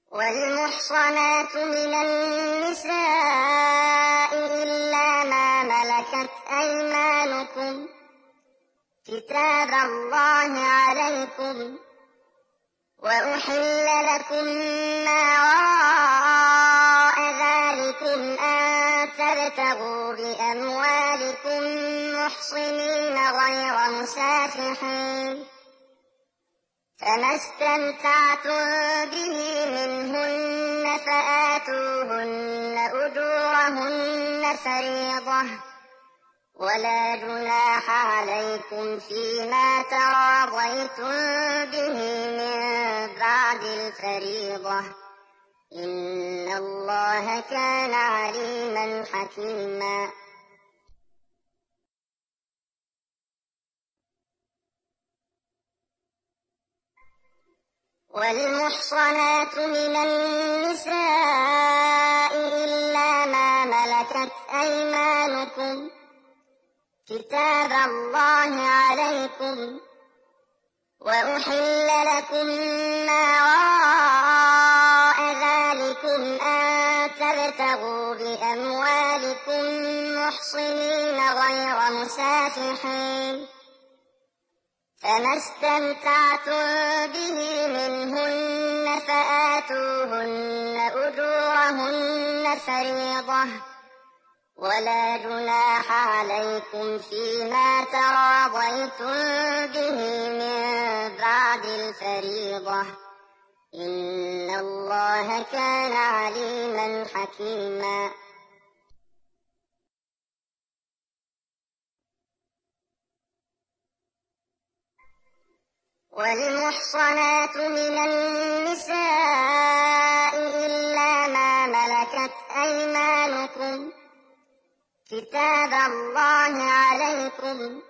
والمحصنات من النساء إلا ما ملكت أيمانكم كتاب الله عليكم، وأحل لكم ما وراء ذلكم أن تبتغوا بأموالكم محصنين غير مسافحين، فما استمتعتم به منهن فآتوهن أجورهن فريضة، ولا جناح عليكم فيما تراضيتم به من بعد الفريضة، إن الله كان عليما حكيما. والمحصنات من النساء إلا ما ملكت أيمانكم كتاب الله عليكم، وأحل لكم ما وراء ذلكم أن تبتغوا بأموالكم محصنين غير مسافحين، فما استمتعتم به منهن فآتوهن أجورهن فريضة، ولا جناح عليكم فيما تراضيتم به من بعد الفريضة، إن الله كان عليما حكيما. والمحصنات من النساء إلا ما ملكت أيمانكم كتاب الله عليكم،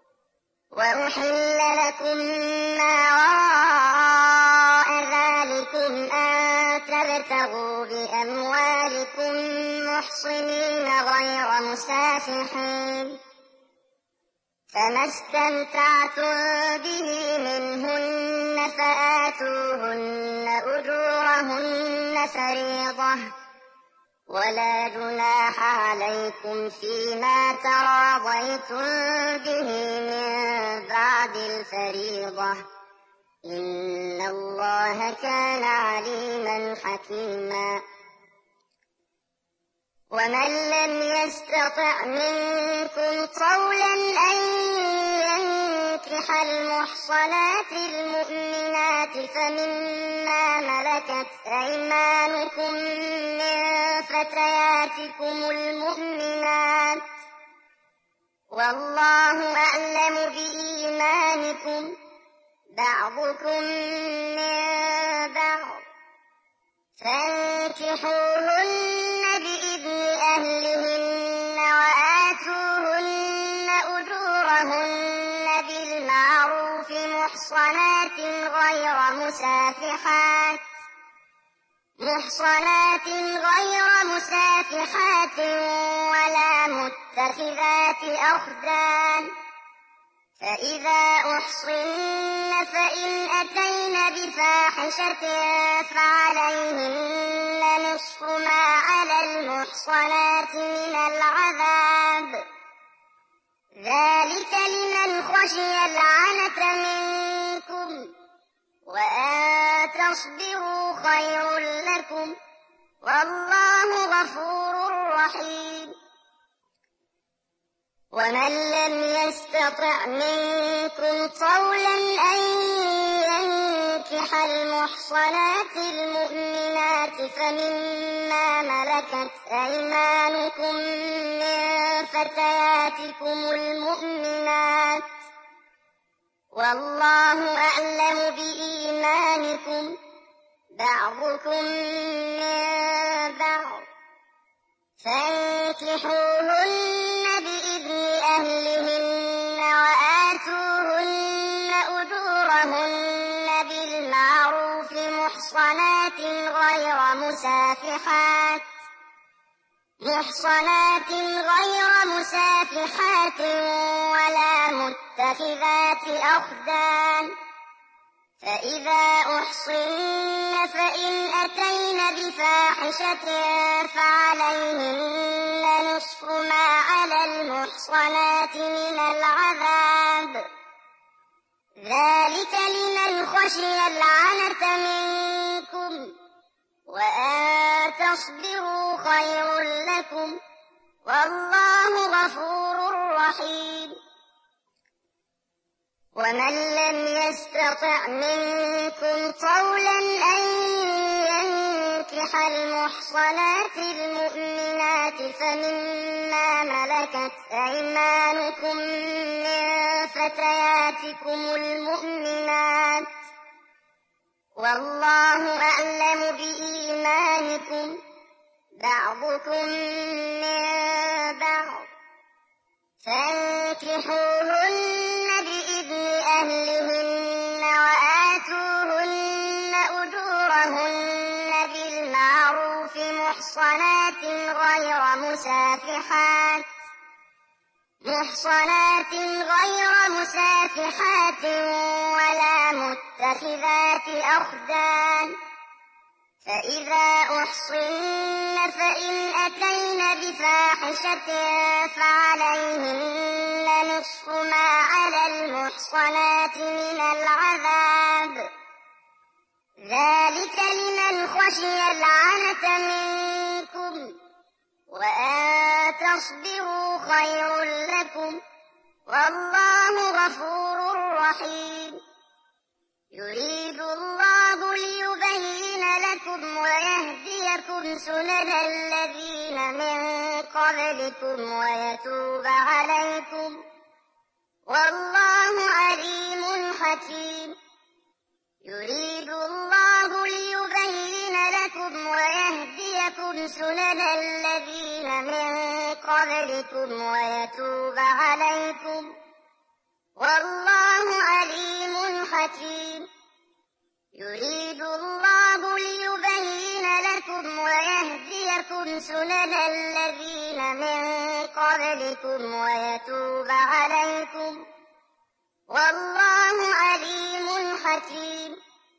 وأحل لكم ما وراء ذلكم أن تبتغوا بأموالكم محصنين غير مسافحين، فما استمتعتم به منهن فآتوهن أجورهن فريضة، ولا جناح عليكم فيما تراضيتم به من بعد الفريضة، إن الله كان عليما حكيما. ومن لم يستطع منكم طولا أن ينكح المحصنات المؤمنات فمما ملكت أيمانكم من فتياتكم المؤمنات، والله أعلم بإيمانكم، بعضكم من بعض، فانكحوهن بإذن أهلهن وآتوهن أجورهن بالمعروف محصنات غير مسافحات ولا متخذات أخدان، فإذا أحصن فإن أتين بفاحشة فعليهن نصف ما على المحصنات من العذاب، ذلك لمن خشي العنة منكم، وأن تصبروا خير لكم، والله غفور رحيم. ومن لم يستطع منكم طولا أن ينكح المحصنات المؤمنات فمما ملكت أيمانكم من فتياتكم المؤمنات، والله أعلم بإيمانكم، بعضكم من بعض، فانكحوهن بإذن أهلهن وآتوهن أجورهن بالمعروف محصنات غير مسافحات ولا متخذات أخدان، فإذا أحصن فإن أتين بفاحشة فعليهن نصف ما على المحصنات من العذاب، ذلك لمن خشي العنة منكم، وأن تصبروا خير لكم، والله غفور رحيم. ومن لم يستطع منكم طولا أن ينكح المحصنات المؤمنات فمما ملكت أيمانكم من فتياتكم المؤمنات، والله أعلم بإيمانكم، بعضكم من بعض، فانكحوهن بإذن أهلهن وآتوهن أجورهن بالمعروف محصنات غير مسافحات ولا متخذات أخدان، فإذا أحصن فإن أتين بفاحشة فعليهن نصف ما على المحصنات من العذاب، ذلك لمن خشي العنة منكم، وأن تصبروا خير لكم، والله غفور رحيم. يريد الله ليبين لكم ويهديكم سنن الذين من قبلكم ويتوب عليكم، والله عليم حكيم. يريد الله ليبين لكم ويهديكم سنن الذين من قبلكم ويتوب عليكم، والله عليم حكيم. يريد الله ليبين لكم ويهديكم سنن الذين من قبلكم ويتوب عليكم، والله عليم حكيم.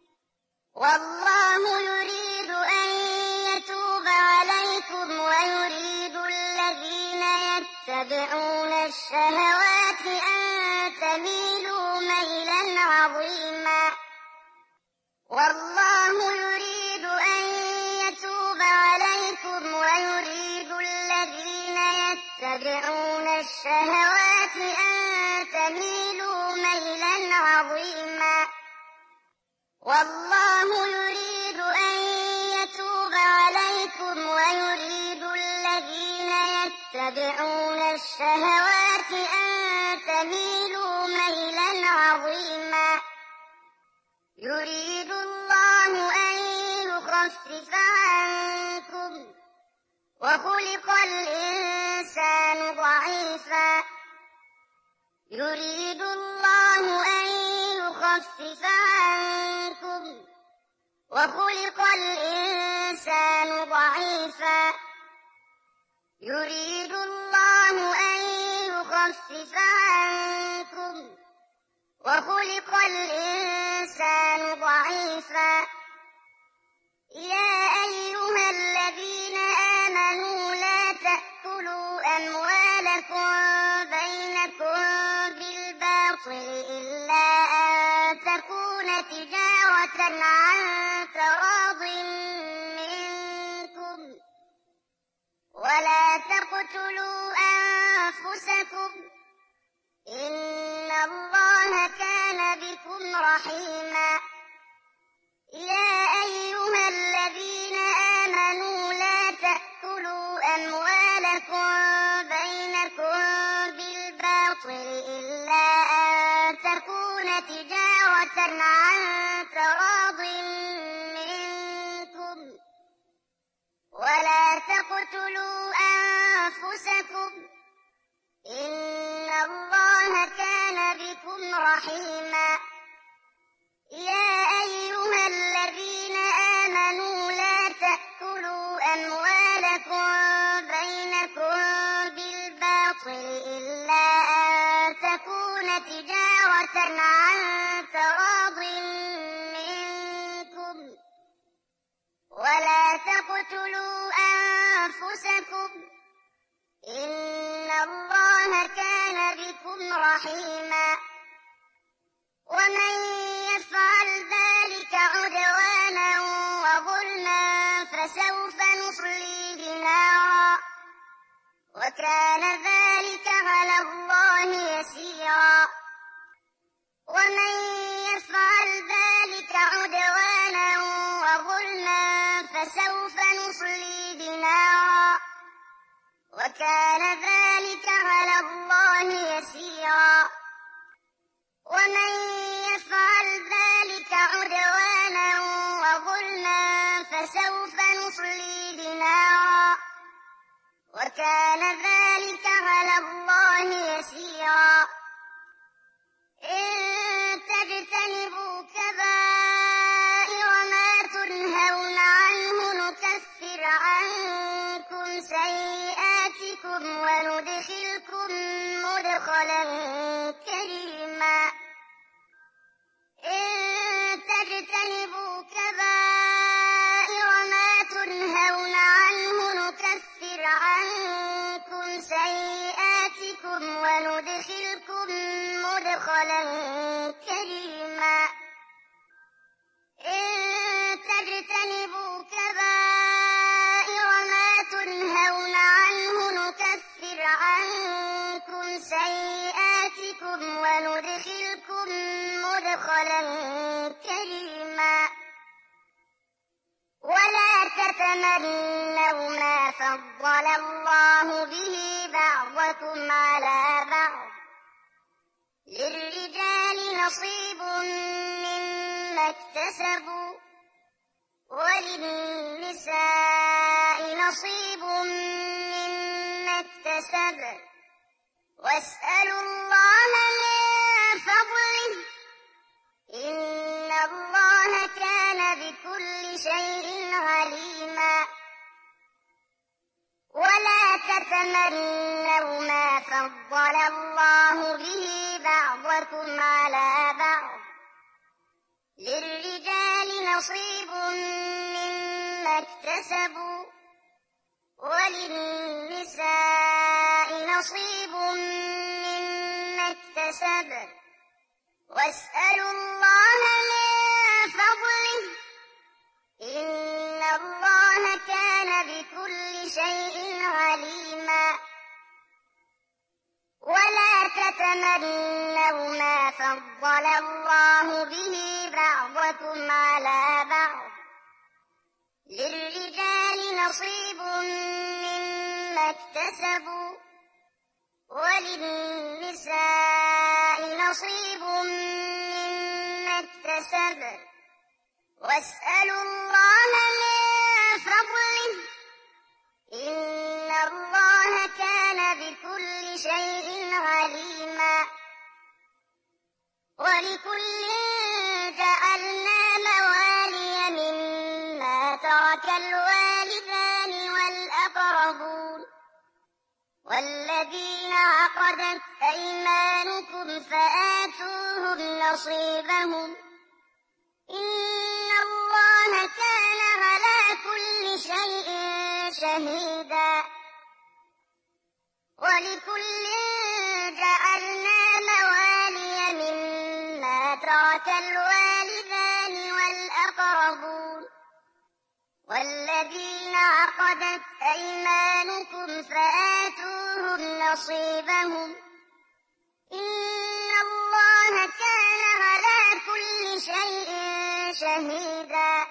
والله يريد أن يتوب عليكم ويريد الذين يتبعون الشهوات أن تميلوا ميلا عظيما. والله يريد أن يتوب عليكم ويريد الذين يتبعون الشهوات أن تميلوا ميلا عظيما. والله يريد أن يتوب عليكم ويريد الذين يتبعون الشهوات أن تميلوا ميلا عظيما. يريد الله أن يخفف عنكم، وخلق الإنسان ضعيفا. يريد الله أن يخفف عنكم، وخلق الإنسان ضعيفا. يريد الله أن يخفف عنكم، وخلق الإنسان ضعيفا. يا أيها الذين آمنوا لا تأكلوا أموالكم بينكم بالباطل إلا أن تكون تجارة عن تراض منكم، ولا تقتلوا أنفسكم، إن الله كان بكم رحيما. يا أيها الذين آمنوا لا تأكلوا أموالكم بينكم بالباطل إلا أن تكون تجارة عن تراض منكم، ولا تقتلوا أنفسكم، إن الله كان بكم رحيما. يا أيها الذين آمنوا لا تأكلوا أموالكم بينكم بالباطل إلا أن تكون تجارة عن تراض ولا تقتلوا أنفسكم إن الله كان بكم رحيما ومن يفعل ذلك عدوانا وظلما فسوف نصليه نارا وكان ذلك على الله يسيرا ومن يفعل ذلك عدوانا وظلما فسوف نصليه نارا وكان ذلك على الله يسيرا ومن يفعل ذلك عدوانا وظلما فسوف نصليه نارا وكان ذلك على الله يسيرا إن تجتنبوا كبائر ما تنهون عنه نكفر عنكم سيئاتكم وندخلكم مدخلا كريما إن تجتنبوا كبائر ما تنهون عنه نكفر عنكم سيئاتكم وندخلكم مدخلا كريما إن تجتنبوا كبائر ما تنهون عنه نكفر عنكم سيئاتكم وندخلكم مدخلا كريما ولا تتمنوا ما فضل الله به بعضكم على بعض للرجال نصيب مما اكتسبوا وللنساء نصيب مما اكتسبن واسألوا الله من فضله إن الله كان بكل شيء عليما ولا تتمنوا ما فضل الله به بعضكم على بعض للرجال نصيب مما اكتسبوا وللنساء نصيب مما اكتسبن واسألوا الله من فضله إن الله كان بكل شيء عليما ولا تتمنوا ما فضل الله به بعضكم على بعض للرجال نصيب مما اكتسبوا وللنساء نصيب مما اكتسبن واسألوا الله من فضله إن الله كان بكل شيء عليما ولكل جعلنا موالي مما ترك الوالدان والأقربون والذين عقدت أيمانكم فآتوهم نصيبهم إن الله كان على كل شيء شهيدا ولكل جعلنا موالي مما ترك الوالدان والأقربون والذين عقدت أيمانكم فآتوهم نصيبهم إن الله كان على كل شيء شهيدا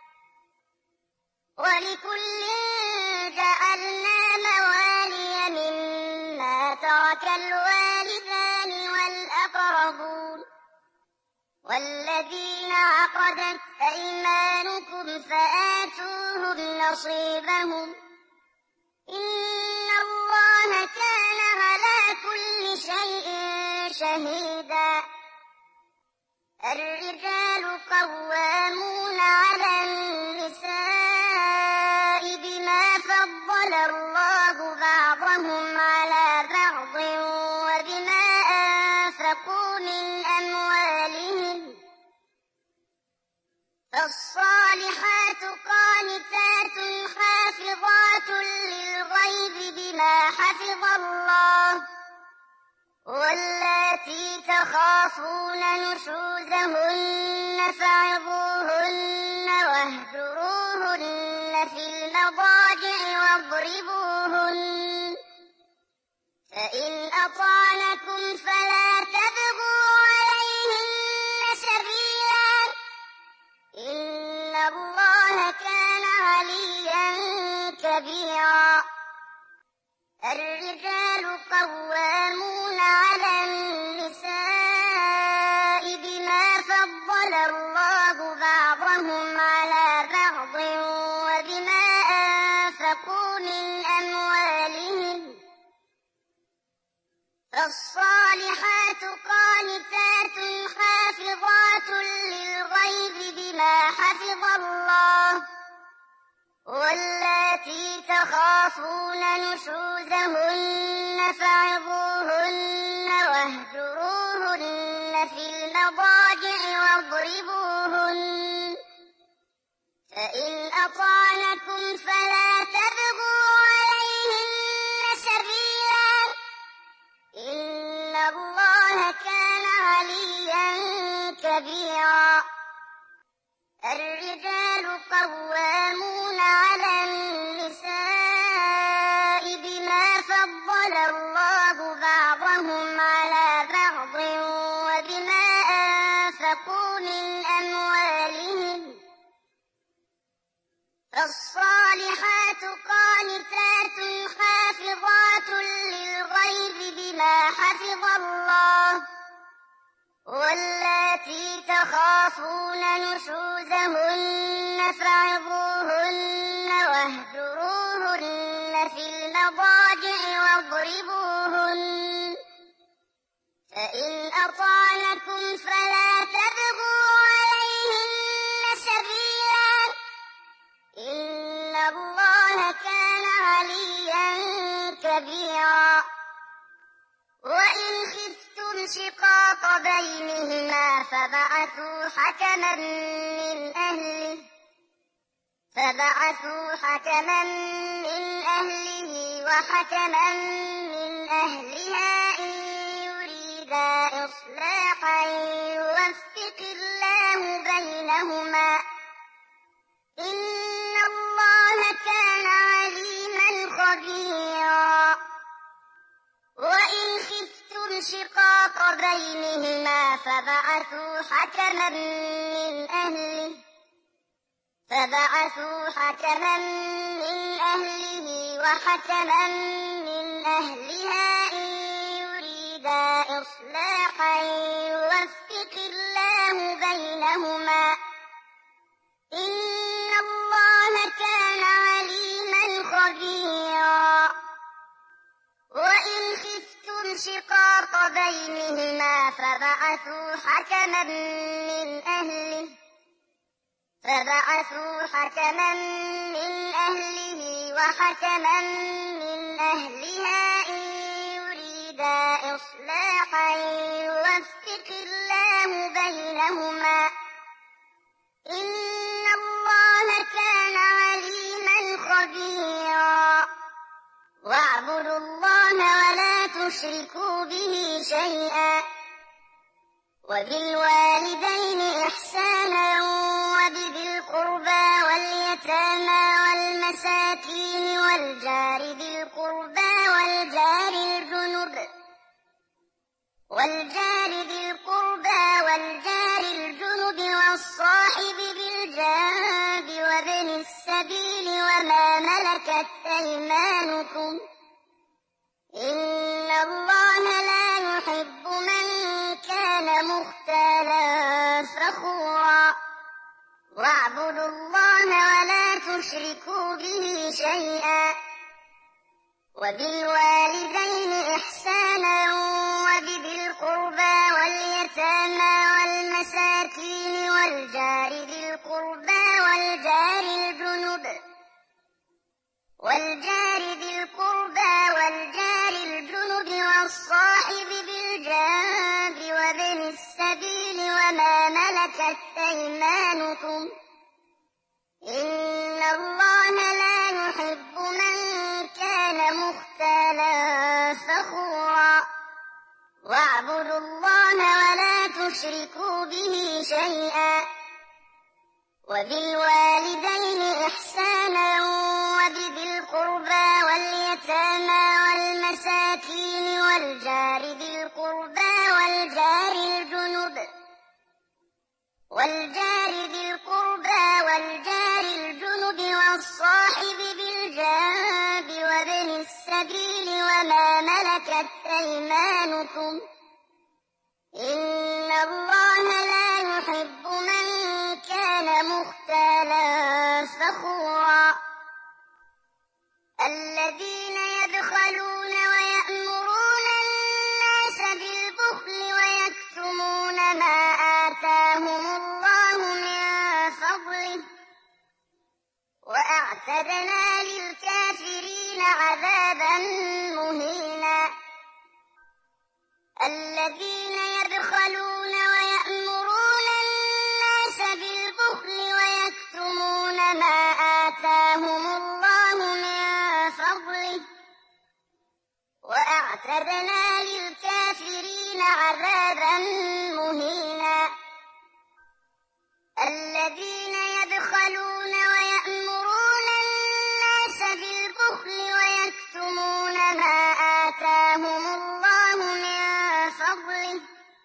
ولكل جعلنا موالي مما ترك الوالدان والأقربون والذين عقدت أيمانكم فآتوهم نصيبهم إن الله كان على كل شيء شهيدا الرجال قوامون على النساء بما فضل الله بعضهم على بعض وبما أنفقوا من أموالهم فالصالحات قانتات واللاتي تخافون نشوزهن فعظوهن واهجروهن في المضاجع واضربوهن فإن أطعنكم فلا تبغوا عليهن سبيلا إن الله كان عليا كبيرا. الرجال قوامون على النساء بما فضل الله بعضهم على بعض وبما أنفقوا من أموالهم فالصالحات قانتات حافظات للغيب بما حفظ الله واللاتي تخافون نشوزهن فعظوهن واهجروهن في المضاجع واضربوهن فإن أطعنكم فلا تبغوا عليهن سبيلا إن الله كان عليا كبيرا. الرجال قوامون على النساء بما فضل الله بعضهم على بعض وبما أنفقوا من أموالهم فالصالحات قانتات حافظات للغيب بما حفظ الله واللاتي تخافون نشوزهن فعظوهن واهجروهن في المضاجع واضربوهن فإن أطعنكم فلا تبغوا عليهن سبيلا إن الله كان عليا كبيرا. وإن خفتم شقاق بينهما فبعثوا حكما من أهله وحكما من أهلها إن يريدا إصلاحا يوفق الله بينهما إن الله كان عليما خبيرا. وإن خفتم شقاق بينهما فبعثوا حكما من أهله وحكما من أهلها إن يريدا إصلاحا يوفق الله بينهما إن الله كان عليما خبيرا. وإن خفتم شقاق بينهما فبعثوا حكما من أهله وحكما من أهلها إن يريدا إصلاحا يوفق الله بينهما إن الله كان عليما خبيرا. واعبدوا الله ولا تشركوا به شيئا وبالوالدين إحسانا وبذي القربى واليتامى والمساكين والجار ذي القربى والجار الجنب والصاحب بالجنب وابن السبيل وما ملكت أيمانكم إن الله لا يحب من كان مختالا فخورا. واعبدوا الله ولا تشركوا به شيئا وبالوالدين إحسانا وبذي القربى واليتامى والمساكين والجار ذي القربى والجار الجنب والصاحب بالجنب وابن السبيل وما ملكت أيمانكم إن الله لا يحب من كان مختالا فخورا. واعبدوا الله ولا تشركوا به شيئا وبالوالدين إحسانا وبذي القربى واليتامى والمساكين والجار ذي القربى والجار الجنب والصاحب بالجنب وابن السبيل وما ملكت أيمانكم إن الله لا يحب من كان مختالا فخورا الذين يبخلون ويأمرون الناس بالبخل ويكتمون ما آتاهم الله من فضله وأعتدنا للكافرين عذابا مهينا الذين يبخلون ويأمرون الناس بالبخل ويكتمون ما آتاهم الله من فضله وأعتدنا للكافرين عذابا مهينا الذين يبخلون ويأمرون الناس بالبخل ويكتمون ما آتاهم الله من فضله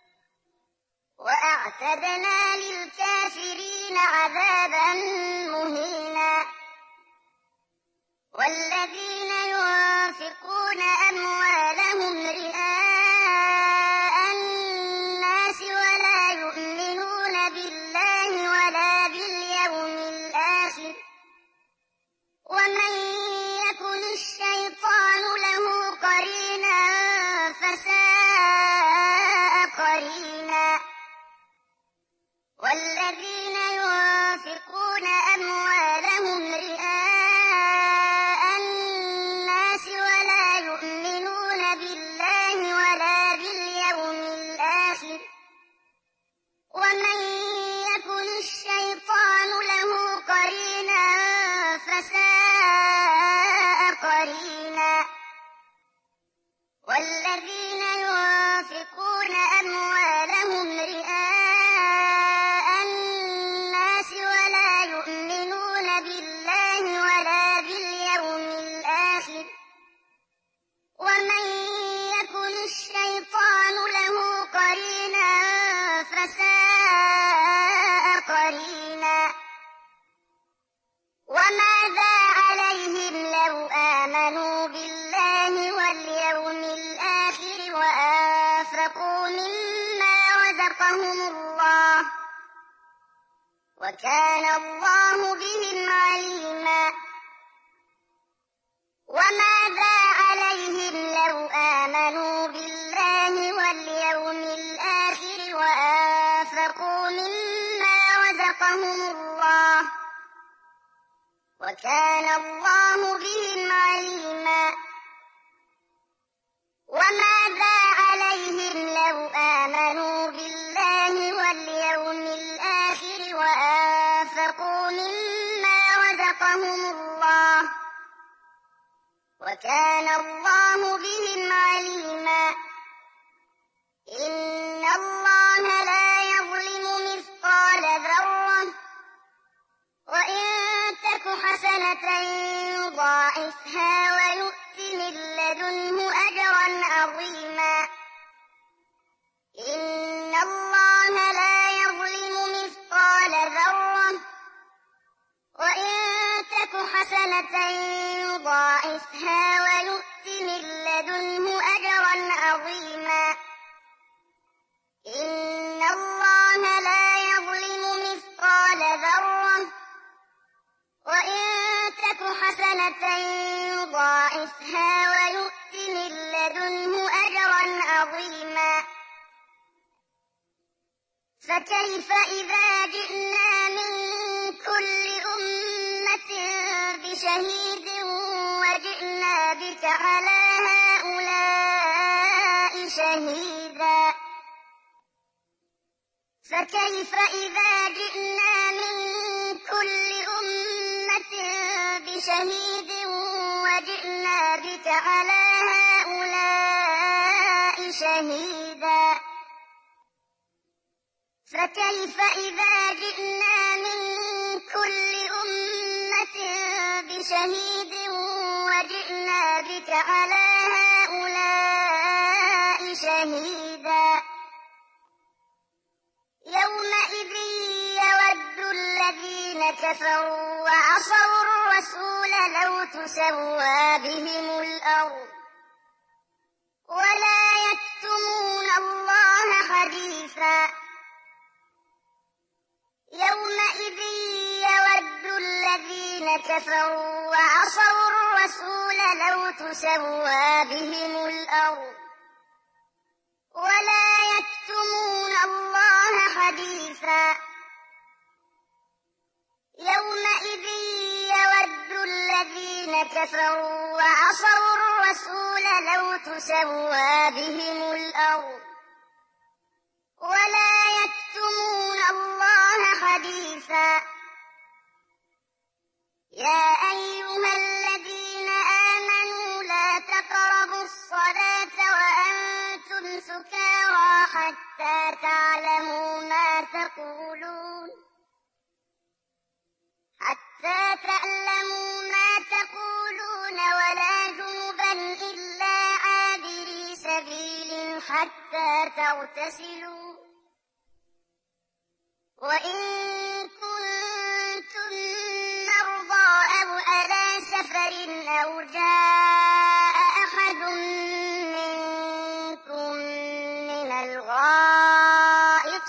وأعتدنا للكافرين عذابا مهينا والذين ينفقون أموالهم رئاء الناس ولا يؤمنون بالله ولا باليوم الآخر ومن يكن الشيطان له قرينا فساء قرينا والذين ينفقون أموالهم رئاء الناس ولا يؤمنون بالله ولا باليوم الآخر ومن يكن الشيطان له قرينا فساء قرينا والذين ينفقون أموالهم رئاء الناس ولا يؤمنون بالله ولا باليوم الآخر ومن يكن الشيطان له قرينا فساء قرينا وماذا عليهم لو آمنوا بالله واليوم الآخر وأنفقوا مما رزقهم الله وكان الله بهم عليما وماذا عليهم لو آمنوا بالله واليوم الآخر وأنفقوا مما رزقهم الله وكان الله بهم عليما وماذا عليهم لو آمنوا بالله واليوم الآخر وأنفقوا مما رزقهم الله وكان الله بهم عليما إن الله لا يظلم مثقال ذرة وإن تك حسنة يضاعفها ويؤت من لدنه أجرا عظيما إن الله لا يظلم مثقال ذرة وإن تك حسنة يضاعفها ويؤت من لدنه أجرا عظيما إن الله لا يظلم مثقال ذرة وإن تك حسنة يضاعفها ويؤت من لدنه أجرا عظيما فكيف إذا جئنا من كل أمة بشهيد وجئنا بك على هؤلاء شهيدا فكيف إذا جئنا من كل أمة بشهيد وجئنا بك على هؤلاء شهيدا فكيف إذا جئنا من كل أمة بشهيد وجئنا بك على هؤلاء شهيدا يومئذ يود الذين كفروا وعصوا الرسول لو تسوى بهم الأرض ولا يكتمون الله حديثا يومئذ يود الذين كفروا وعصوا الرسول لو تسوى بهم الأرض ولا يكتمون الله حديثا يومئذ يود الذين كفروا وعصوا الرسول لو تسوى بهم الأرض ولا يكتمون الله حديثا يا أيها الذين آمنوا لا تقربوا الصلاة وأنتم سكارى حتى تعلموا ما تقولون ولا جنبا إلا عابري سبيل حتى تغتسلوا وإن كنتم مرضى أو على سفر أو جاء أحد منكم من الغائط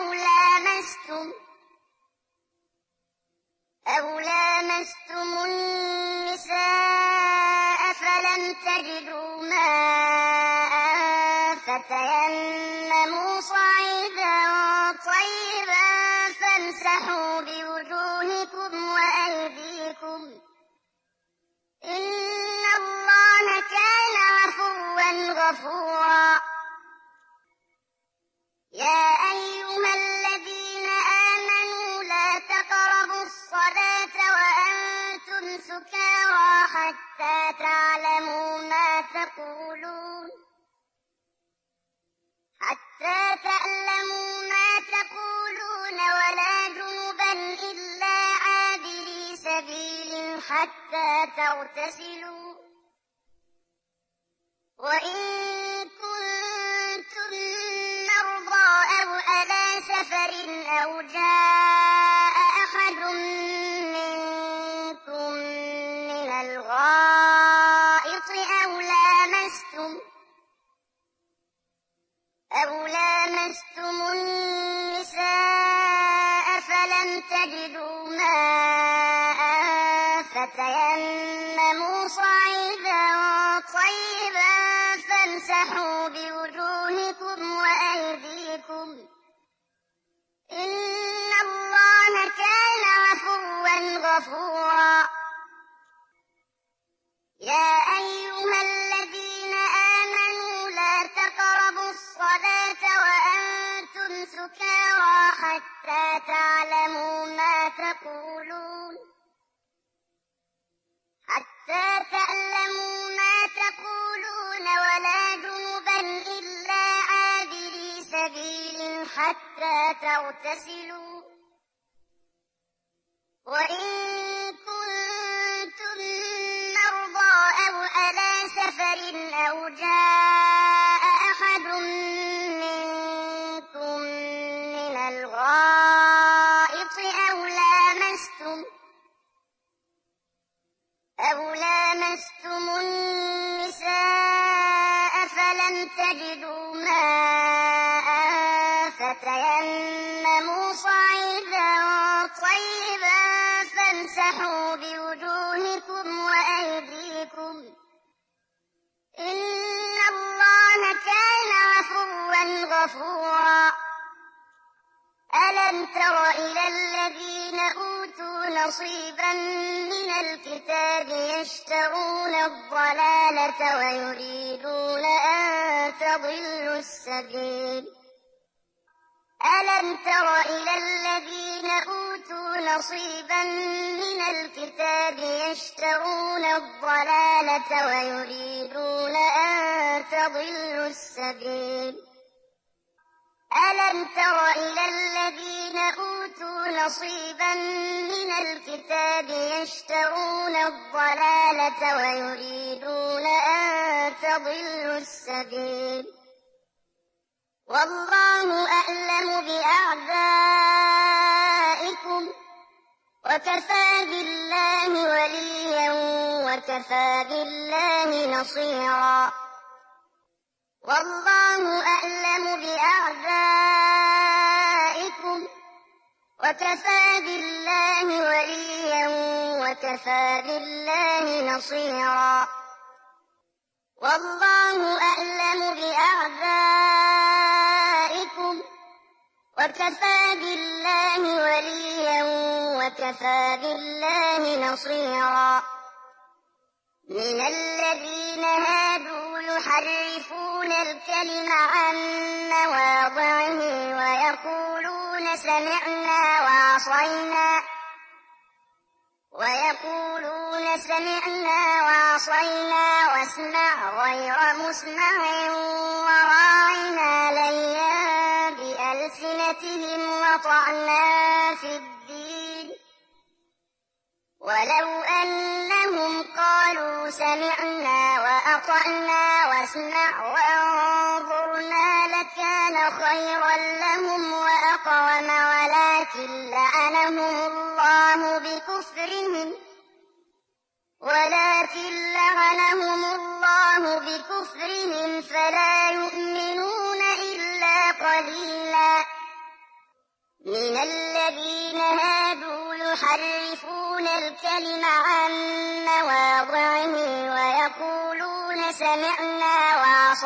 أو لامستم النساء فلم تجدوا ماء فتيمموا صعيدا طيبا فامسحوا بوجوهكم وأيديكم إن الله كان عفوا غفورا يا أيها الذين آمنوا لا تقربوا الصلاة وأنتم سكارى حتى تعلموا ما تقولون ولا جنبا إلا عابري سبيل حتى تغتسلوا وإن كنتم مرضى أو على سفر أو جاء أحد منكم من الغائط أو لامستم النساء فلم تجدوا ماء فتيمموا صعيدا طيبا فامسحوا بوجوهكم وأيديكم إن الله كان عفوا غفورا يا أيها الذين آمنوا لا تقربوا الصلاة وأنتم سكارى حتى تعلموا ما تقولون ولا جنبا إلا عابري سبيل حتى تغتسلوا وإن كنتم مرضى أو على سفر أو جاء أحد منكم من الغائط أو لامستم النساء فلم تجدوا ماء فتيمموا صعيدا طيبا فامسحوا بوجوهكم وأيديكم إن الله كان عفوا غفورا ألم تر إلى الذين أوتوا نصيبا من الكتاب يشترون الضلالة ويريدون أن تضلوا السبيل ألم تر إلى الذين أوتوا نصيبا من الكتاب يشترون الضلالة ويريدون أن تضلوا السبيل ألم ألم تر إلى الذين أوتوا نصيبا من الكتاب يشترون الضلالة ويريدون أن تضلوا السبيل والله أعلم بأعدائكم وكفى بالله وليا وكفى بالله نصيرا والله أعلم بأعدائكم وكفى بالله وليا وكفى بالله نصيرا والله أعلم بأعدائكم وكفى بالله وليا وكفى بالله نصيرا من الذين هادوا يحرفون الكلم عن مواضعه ويقولون سمعنا وعصينا واسمع غير مسمع وراعنا ليا بألسنتهم وطعنا في الدين ولو أنهم قالوا سمعنا وأطعنا واسمع وانظرنا لكان خيرا لهم وأقوم ولكن لعنهم الله بكفرهم فلا يؤمنون إلا قليلا من الذين هادوا يحرفون الكلم عن مواضعه ويقولون سمعنا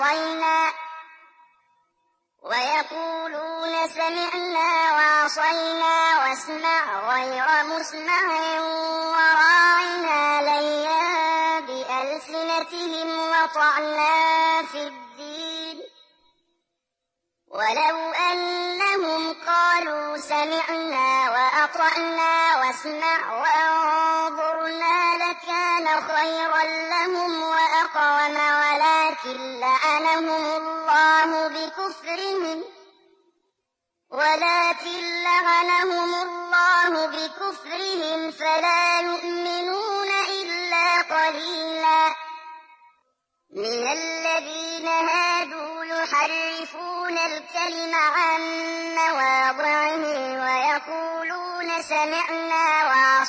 وعصينا واسمع غير مسمع وراعنا ليا بألسنتهم وطعنا في الدين ولو أنهم قالوا سمعنا وأطعنا واسمع وانظرنا لكان خيرا لهم وأقوم ولكن لعنهم الله بكفرهم فلا يؤمنون إلا قليلا من الذين هادوا يحرفون الكلم عن مواضعه ويقولون سمعنا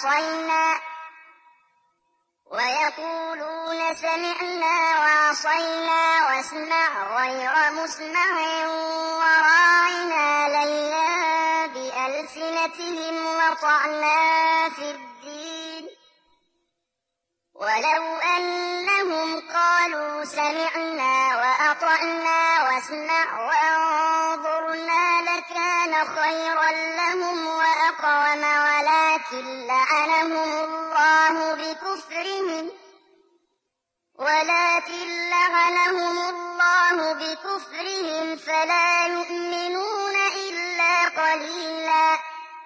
وعصينا واسمع غير مسمع وراعنا ليا بألسنتهم وطعنا في الدين ولو أنهم قالوا سمعنا وأطعنا واسمع وانظرنا لكان خيرا لهم وأقوم ولكن لعنهم الله بكفرهم فلا يؤمنون إلا قليلا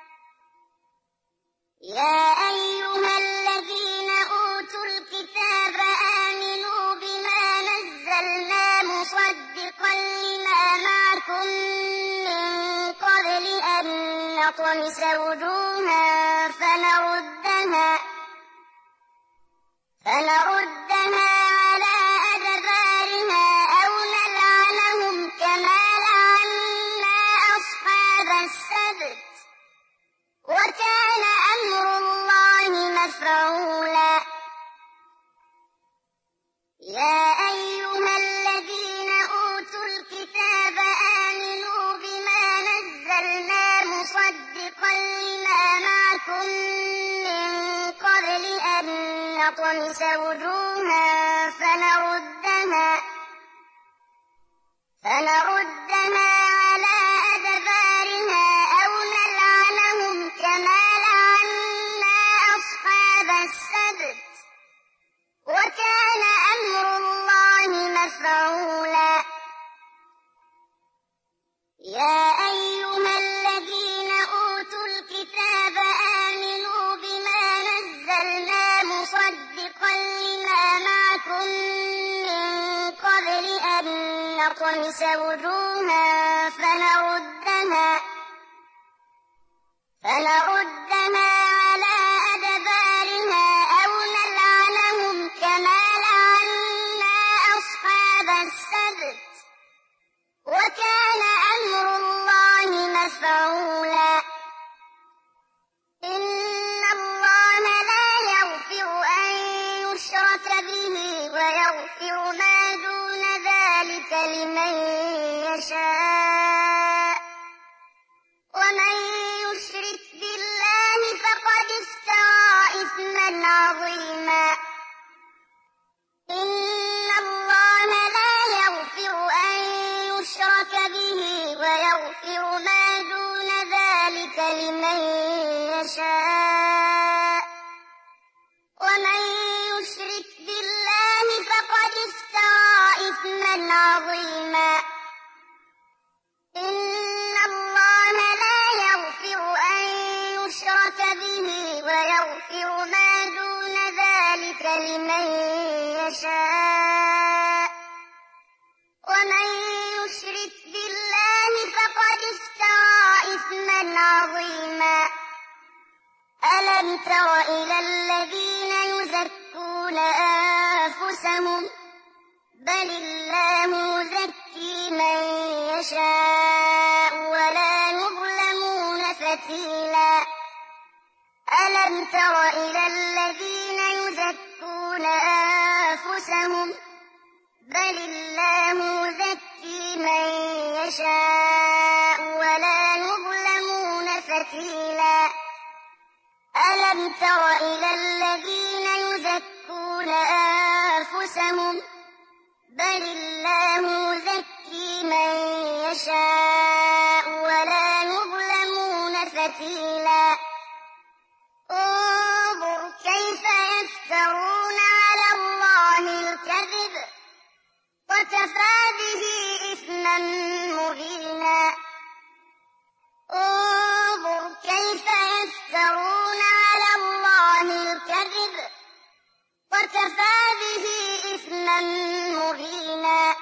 يا أيها الذين أوتوا الكتاب آمنوا بما نزلنا مصدقا لما معكم من قبل أن نطمس وجوها فنردها على أدبارها أو نلعنهم كما لعنا أصحاب السبت وكان أمر الله مفعولا يا أيها الذين أوتوا الكتاب آمنوا بما نزلنا مصدقا لما معكم من قبل أن نطمس وجوها فنردها على أدبارها أو نلعنهم كما لعنا أصحاب السبت وكان أمر الله مفعولا يا أيها الذين أوتوا الكتاب آمنوا بما نزلنا مصدقا لما معكم من قبل أن نطمس وجوها فنردها ألم تر إلى الذين يزكون أنفسهم بل الله يزكي من يشاء ولا يظلمون فتيلا ألم تر إلى الذين يزكون أنفسهم بل الله يزكي من يشاء ولا يظلمون فتيلا ألم تر إلى الذين يزكون أنفسهم بل الله يزكي من يشاء ولا يظلمون فتيلا انظر كيف يفترون على الله الكذب وكفى به إثما مبينا انظر كيف يفترون على الله الكذب وكفى به إثما مبينا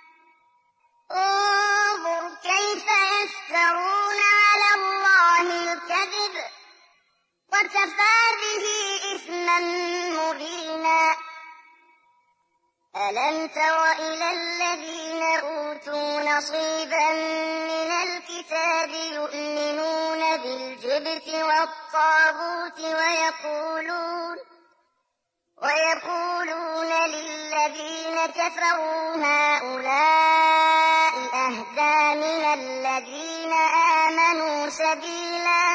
انظر كيف يفترون على الله الكذب وكفى به إثما مبينا ألم تر إلى الذين أوتوا نصيبا من الكتاب يؤمنون بالجبت والطاغوت ويقولون للذين كفروا هؤلاء أهدى من الذين آمنوا سبيلا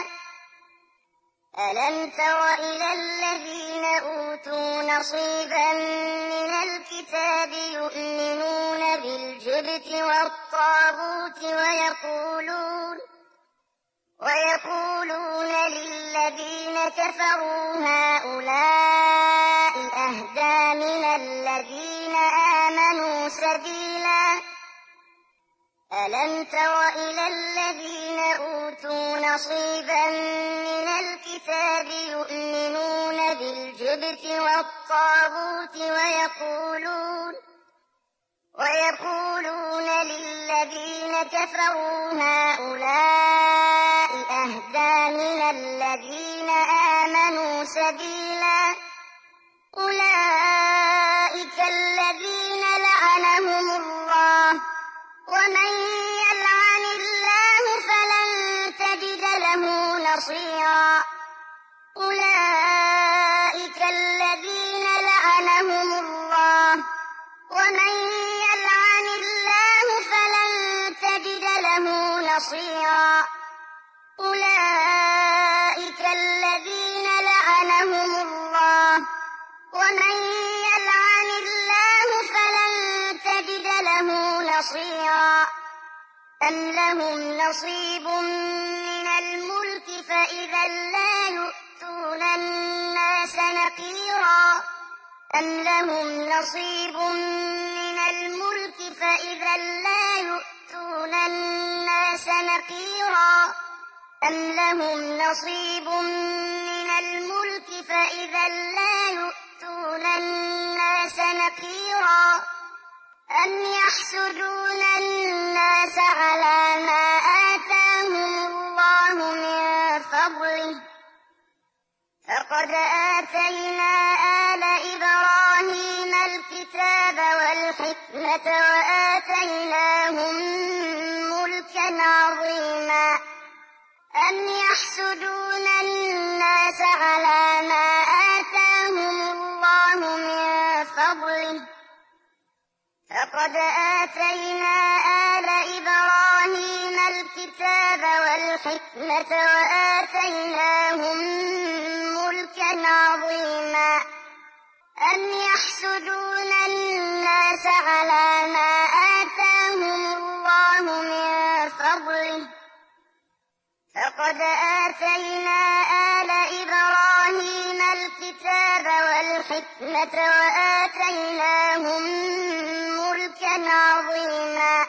ألم تر إلى الذين أوتوا نصيبا من الكتاب يؤمنون بالجبت والطاغوت ويقولون للذين كفروا هؤلاء أهدى من الذين آمنوا سبيلا ألم تر إلى الذين أوتوا نصيبا من الكتاب يؤمنون بالجبت والطاغوت ويقولون للذين كفروا هؤلاء أهدى من الذين آمنوا سبيلا أولئك الذين لعنهم الله ومن يلعن الله فلن تجد له نصيرا أولئك الذين لعنهم الله ومن يلعن الله فلن تجد له نصيرا أولئك الذين لعنهم الله ومن يلعن الله فلن تجد له نصيرا أم لهم نصيب من الملك فإذا لا يؤتون الناس نقيرا أم لهم نصيب من الملك فإذا لا يؤتون الناس نقيرا أم لهم نصيب من الملك فإذا لا يؤتون الناس نقيرا أم يحسدون الناس على ما آتاهم الله من فضله فقد آتينا آل إبراهيم الكتاب والحكمة وآتيناهم ملكا عظيما أم يحسدون الناس على ما آتاهم الله من فضله فقد آتينا آل إبراهيم الكتاب والحكمة وآتيناهم ملكا عظيما أم يحسدون الناس على ما آتاهم الله من فضله فقد آتينا آل إبراهيم الكتاب والحكمة وآتيناهم ملكا عظيما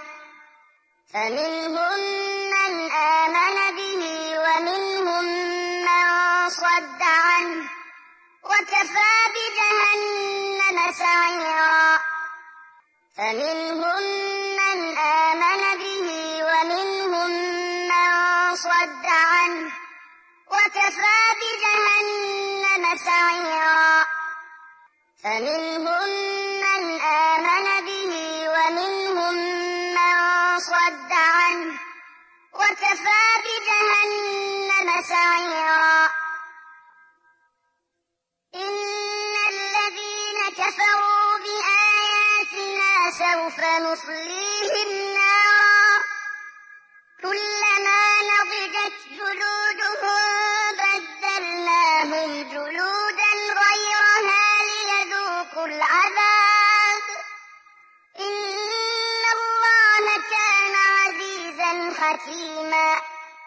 فمنهم من آمن به ومنهم من صد عنه وكفى بجهنم سعيرا فمنهم من آمن به ومنهم من صد عنه وكفى بجهنم سعيرا فمنهم من آمن به ومنهم من صد عنه وكفى بجهنم سعيرا إن الذين كفروا بآياتنا سوف نصليهم نارا كلما نضجت جلودهم بدلناهم جلودا غيرها ليذوقوا العذاب إن الله كان عزيزا حكيما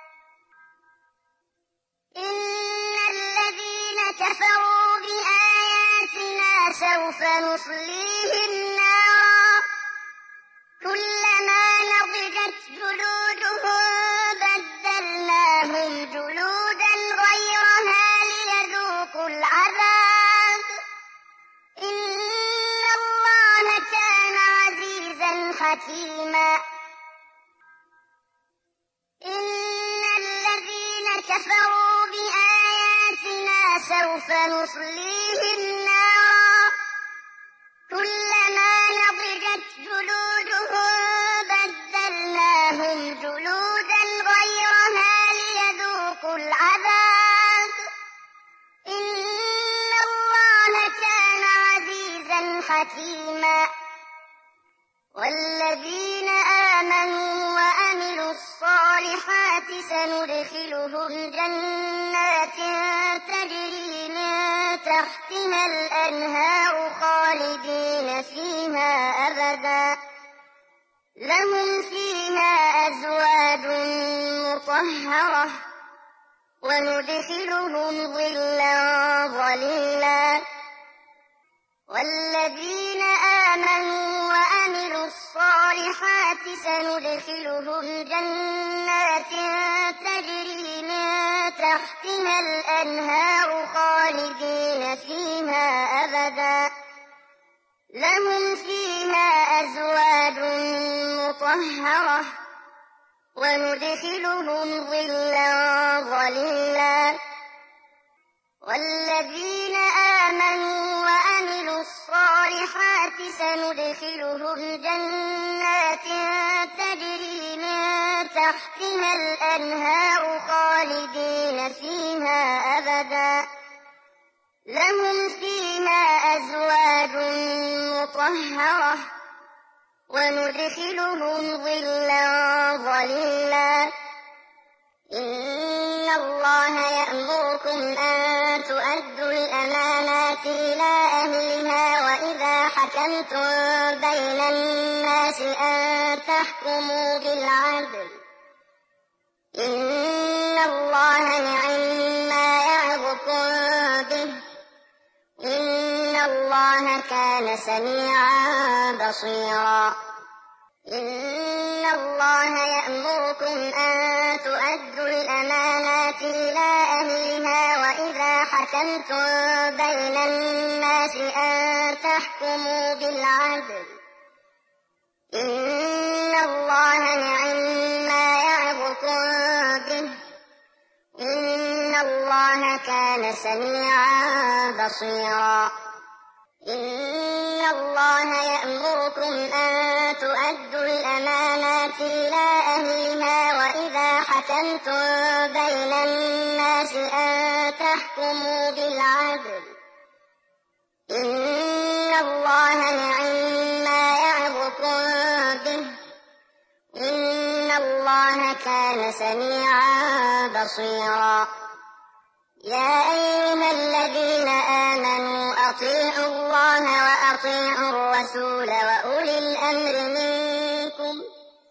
إن الذين كفروا بآياتنا سوف نصليهم نارا كلما نضجت جلودهم بدلناهم جلودا غيرها ليذوقوا العذاب إن الله كان عزيزا حكيما إن الذين كفروا بآياتنا سوف نصليهم نارا كلما نضجت جلودهم بدلناهم جلودا غيرها ليذوقوا العذاب إن الله كان عزيزا حكيما والذين آمنوا وعملوا الصالحات سندخلهم جنات تجري من تحتها الأنهار خالدين فيها أبدا لهم فيها أزواج مطهرة وندخلهم ظلا ظليلا والذين آمنوا وعملوا الصالحات سندخلهم جنات تجري من تحتها الأنهار خالدين فيها أبدا لهم فيها أزواج مطهرة وندخلهم ظلا ظليلا والذين آمنوا وعملوا الصالحات سندخلهم جنات تجري من تحتها الأنهار خالدين فيها أبدا لهم فيها أزواج مطهرة وندخلهم ظلا ظليلا إن الله يأمركم أن تؤدوا الأمانات إلى أهلها وإذا حكمتم بين الناس أن تحكموا بالعدل إن الله نعم يعظكم به إن الله كان سميعا بصيرا إن الله يأمركم أن تؤدوا الأمانات إلى أهلها وإذا حكمتم بين الناس أن تحكموا بالعدل إن الله نعم يعظكم به إن الله كان سميعا بصيرا إن الله يأمركم أن تؤدوا الأمانات إلى أهلها وإذا حكمتم بين الناس أن تحكموا بالعدل إن الله نعم يعظكم به إن الله كان سميعا بصيرا يا أيها الذين آمنوا أطيعوا الله وأطيعوا الرسول وأولي الأمر منكم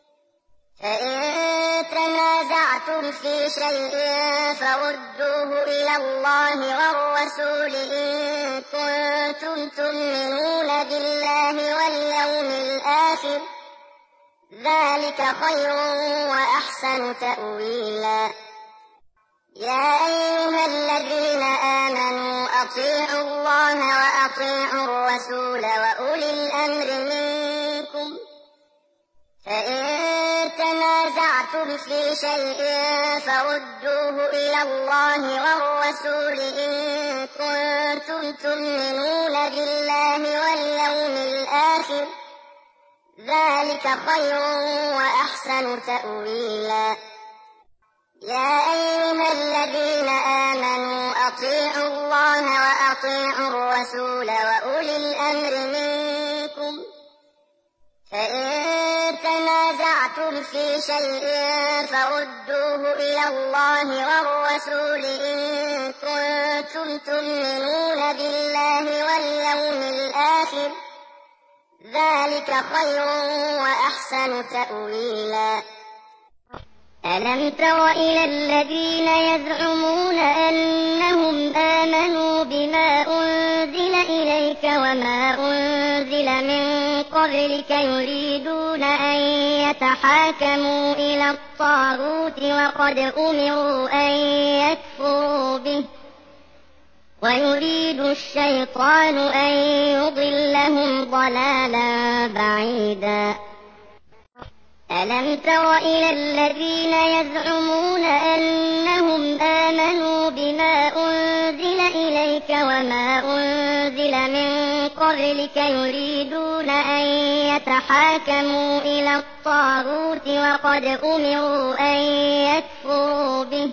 فإن تنازعتم في شيء فردوه إلى الله والرسول إن كنتم تؤمنون بالله واليوم الآخر ذلك خير وأحسن تأويلا يا أيها الذين آمنوا أطيعوا الله وأطيعوا الرسول وأولي الأمر منكم فإن تنازعتم تنازعتم في شيء فردوه إلى الله والرسول إن كنتم تؤمنون بالله واليوم الآخر، ذلك خير وأحسن تأويلا. يا أيها الذين آمنوا أطيعوا الله وأطيعوا الرسول وأولي الأمر منكم، فإن تنازعتم في شيء فردوه إلى الله والرسول إن كنتم تؤمنون بالله واليوم الآخر، ذلك خير وأحسن تأويلا. ألم تر إلى الذين يزعمون أنهم آمنوا بما أنزل إليك وما أنزل من قبلك يريدون أن يتحاكموا إلى الطاغوت وقد أمروا أن يكفروا به ويريد الشيطان أن يضلهم ضلالا بعيدا. ألم تر إلى الذين يزعمون أنهم آمنوا بما أنزل إليك وما أنزل من قبلك يريدون أن يتحاكموا إلى الطاغوت وقد أمروا أن يكفروا به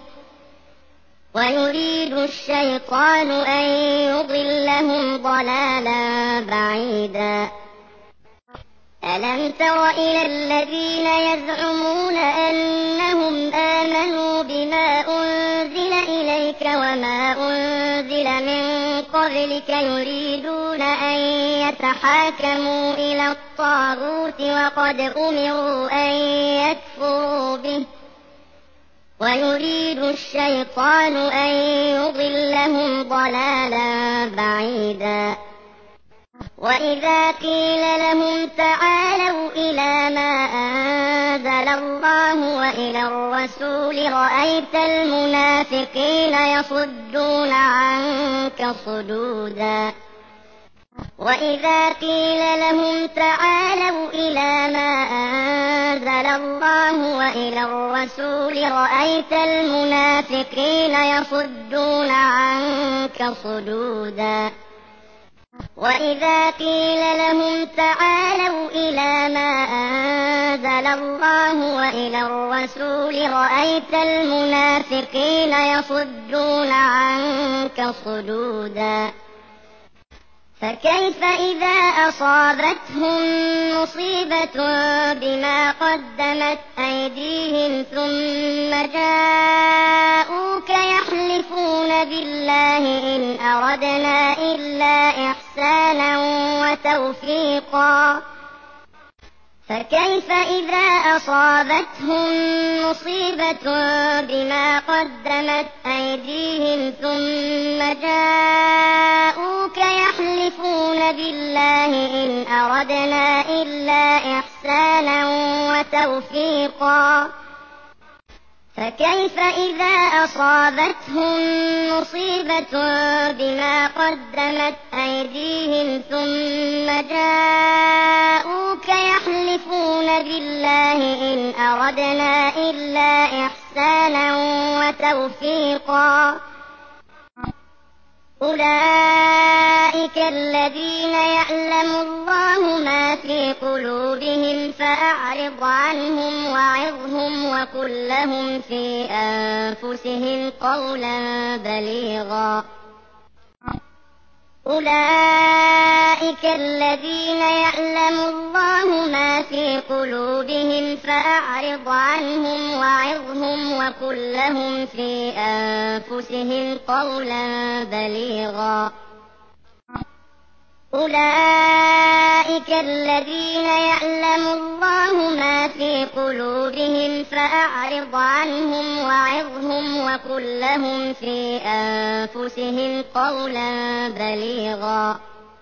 ويريد الشيطان أن يضلهم ضلالا بعيدا. ألم تر إلى الذين يزعمون أنهم آمنوا بما أنزل إليك وما أنزل من قبلك يريدون أن يتحاكموا إلى الطاغوت وقد أمروا أن يكفروا به ويريد الشيطان أن يضلهم ضلالا بعيدا. وإذا قيل لهم تعالوا إلى ما أنزل الله وإلى الرسول رأيت المنافقين يصدون عنك صدودا. وإذا قيل لهم تعالوا إلى ما أنزل الله وإلى الرسول رأيت المنافقين يصدون عنك صدودا. وإذا قيل لهم تعالوا إلى ما أنزل الله وإلى الرسول رأيت المنافقين يصدون عنك صدودا. فكيف إذا أصابتهم مصيبة بما قدمت أيديهم ثم جاءوك يحلفون بالله إن أردنا إلا إحسانا وتوفيقا. فكيف إذا أصابتهم مصيبة بما قدمت أيديهم ثم جاءوك يحلفون بالله إن أردنا إلا إحسانا وتوفيقا. فكيف إذا أصابتهم مصيبة بما قدمت أيديهم ثم جاءوك يحلفون بالله إن أردنا إلا إحسانا وتوفيقا. أولئك الذين يعلم الله ما في قلوبهم فأعرض عنهم وعظهم وقل لهم في أنفسهم قولا بليغا. أولئك الذين يعلم الله ما في قلوبهم فأعرض عنهم وعظهم وقل لهم في أنفسهم قولا بليغا. أولئك الذين يعلم الله ما في قلوبهم فأعرض عنهم وعظهم وقل لهم في أنفسهم قولا بليغا.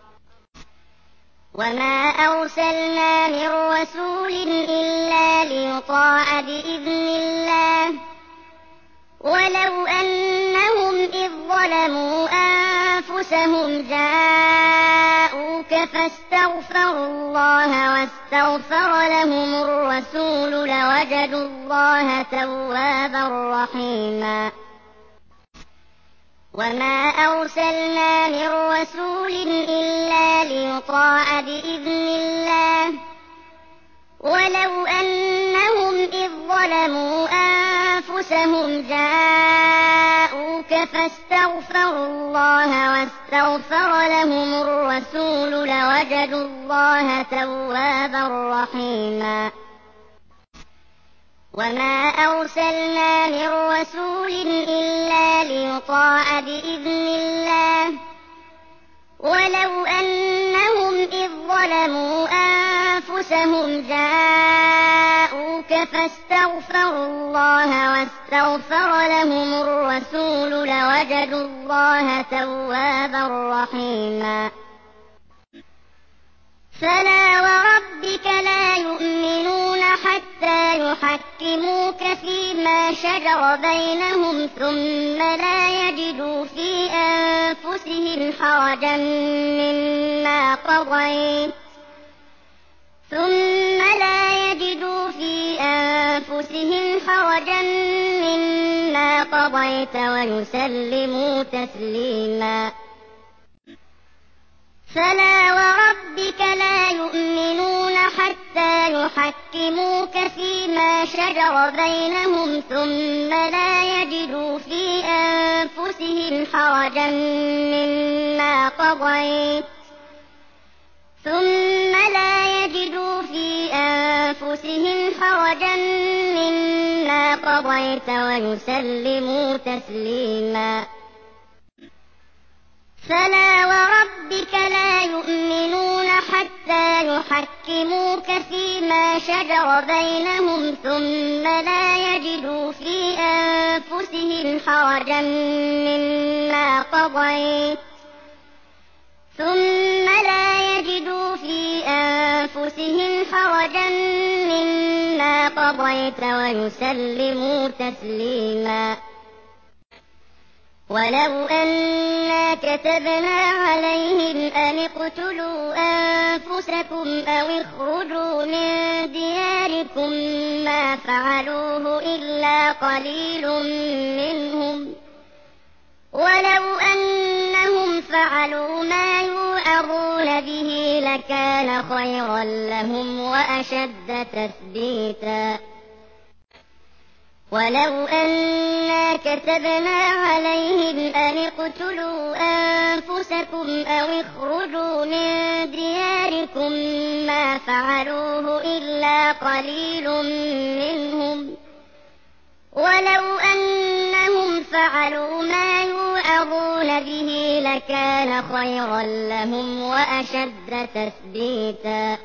وما أرسلنا من رسول إلا ليطاع بإذن الله ولو أنهم إذ ظلموا أنفسهم جاءوك فاستغفروا الله واستغفر لهم الرسول لوجدوا الله توابا رحيما وما أرسلنا من رسول إلا ليطاع بإذن الله ولو أنهم إذ ظلموا أنفسهم جاءوك فاستغفروا الله واستغفر لهم الرسول لوجدوا الله توابا رحيما وما أرسلنا من رسول إلا ليطاع بإذن الله ولو أنهم إذ ظلموا أنفسهم جاءوك فاستغفروا الله واستغفر لهم الرسول لوجدوا الله توابا رحيما فلا وربك لا يؤمنون حتى يحكموك فيما شجر بينهم ثم لا يجدوا في أنفسهم حرجا مما قضيت ويسلموا تسليما فلا وربك لا يؤمنون حتى يحكموك فيما شجر بينهم ثم لا يجدوا في أنفسهم حرجا مما قضيت ويسلموا تسليما فلا وربك لا يؤمنون حتى يحكموك فيما شجر بينهم ثم لا يجدوا في أنفسهم حرجا مما قضيت ويسلموا تسليما ولو أنا كتبنا عليهم أن اقتلوا أنفسكم أو اخرجوا من دياركم ما فعلوه إلا قليل منهم ولو أنهم فعلوا ما يوعظون به لكان خيرا لهم وأشد تثبيتا ولو أنا كتبنا عليهم أن اقتلوا أنفسكم أو اخرجوا من دياركم ما فعلوه إلا قليل منهم ولو أنهم فعلوا ما يوعظون به لكان خيرا لهم وأشد تثبيتا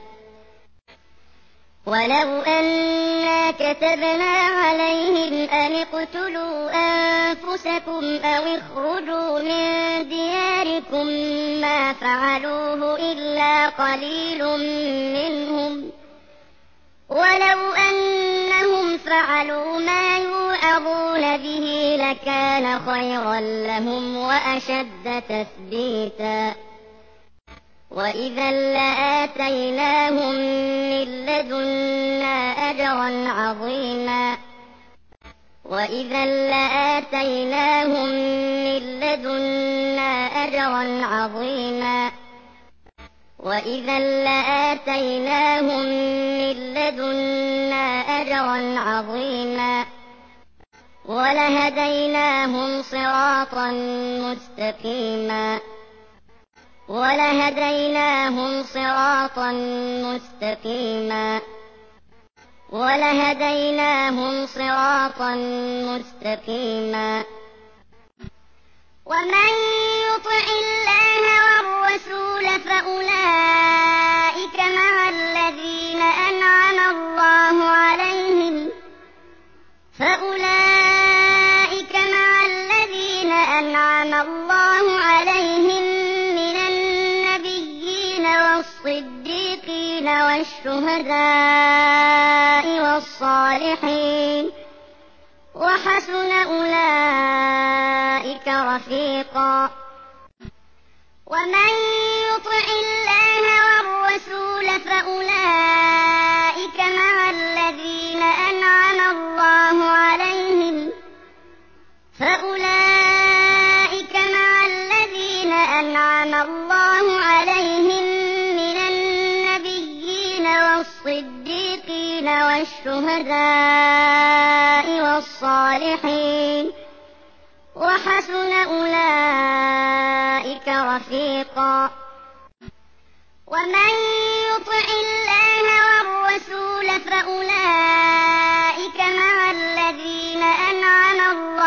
ولو أنا كتبنا عليهم أن اقتلوا أنفسكم أو اخرجوا من دياركم ما فعلوه إلا قليل منهم ولو أنهم فعلوا ما يوعظون به لكان خيرا لهم وأشد تثبيتا وإذا لآتيناهم من لدنا أجرا عظيما وإذا لآتيناهم من لدنا أجرا عظيما وإذا لآتيناهم من لدنا أجرا عظيما ولهديناهم صراطا مستقيما ولهديناهم صراطا مستقيما ولهديناهم صراطا مستقيما ومن يطع الله والرسول فأولئك مع الذين أنعم الله عليهم من النبيين والصديقين والشهداء والصالحين وحسن أولئك رفيقا ومن يطع الله والشهداء والصالحين وحسن أولئك رفيقا. ومن يطع الله والرسول فأولئك مع الذين أنعم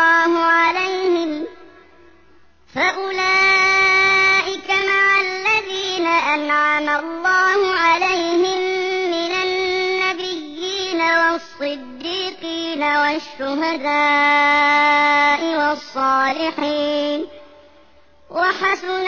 الله عليهم من النبيين والصديقين والشهداء والصالحين وحسن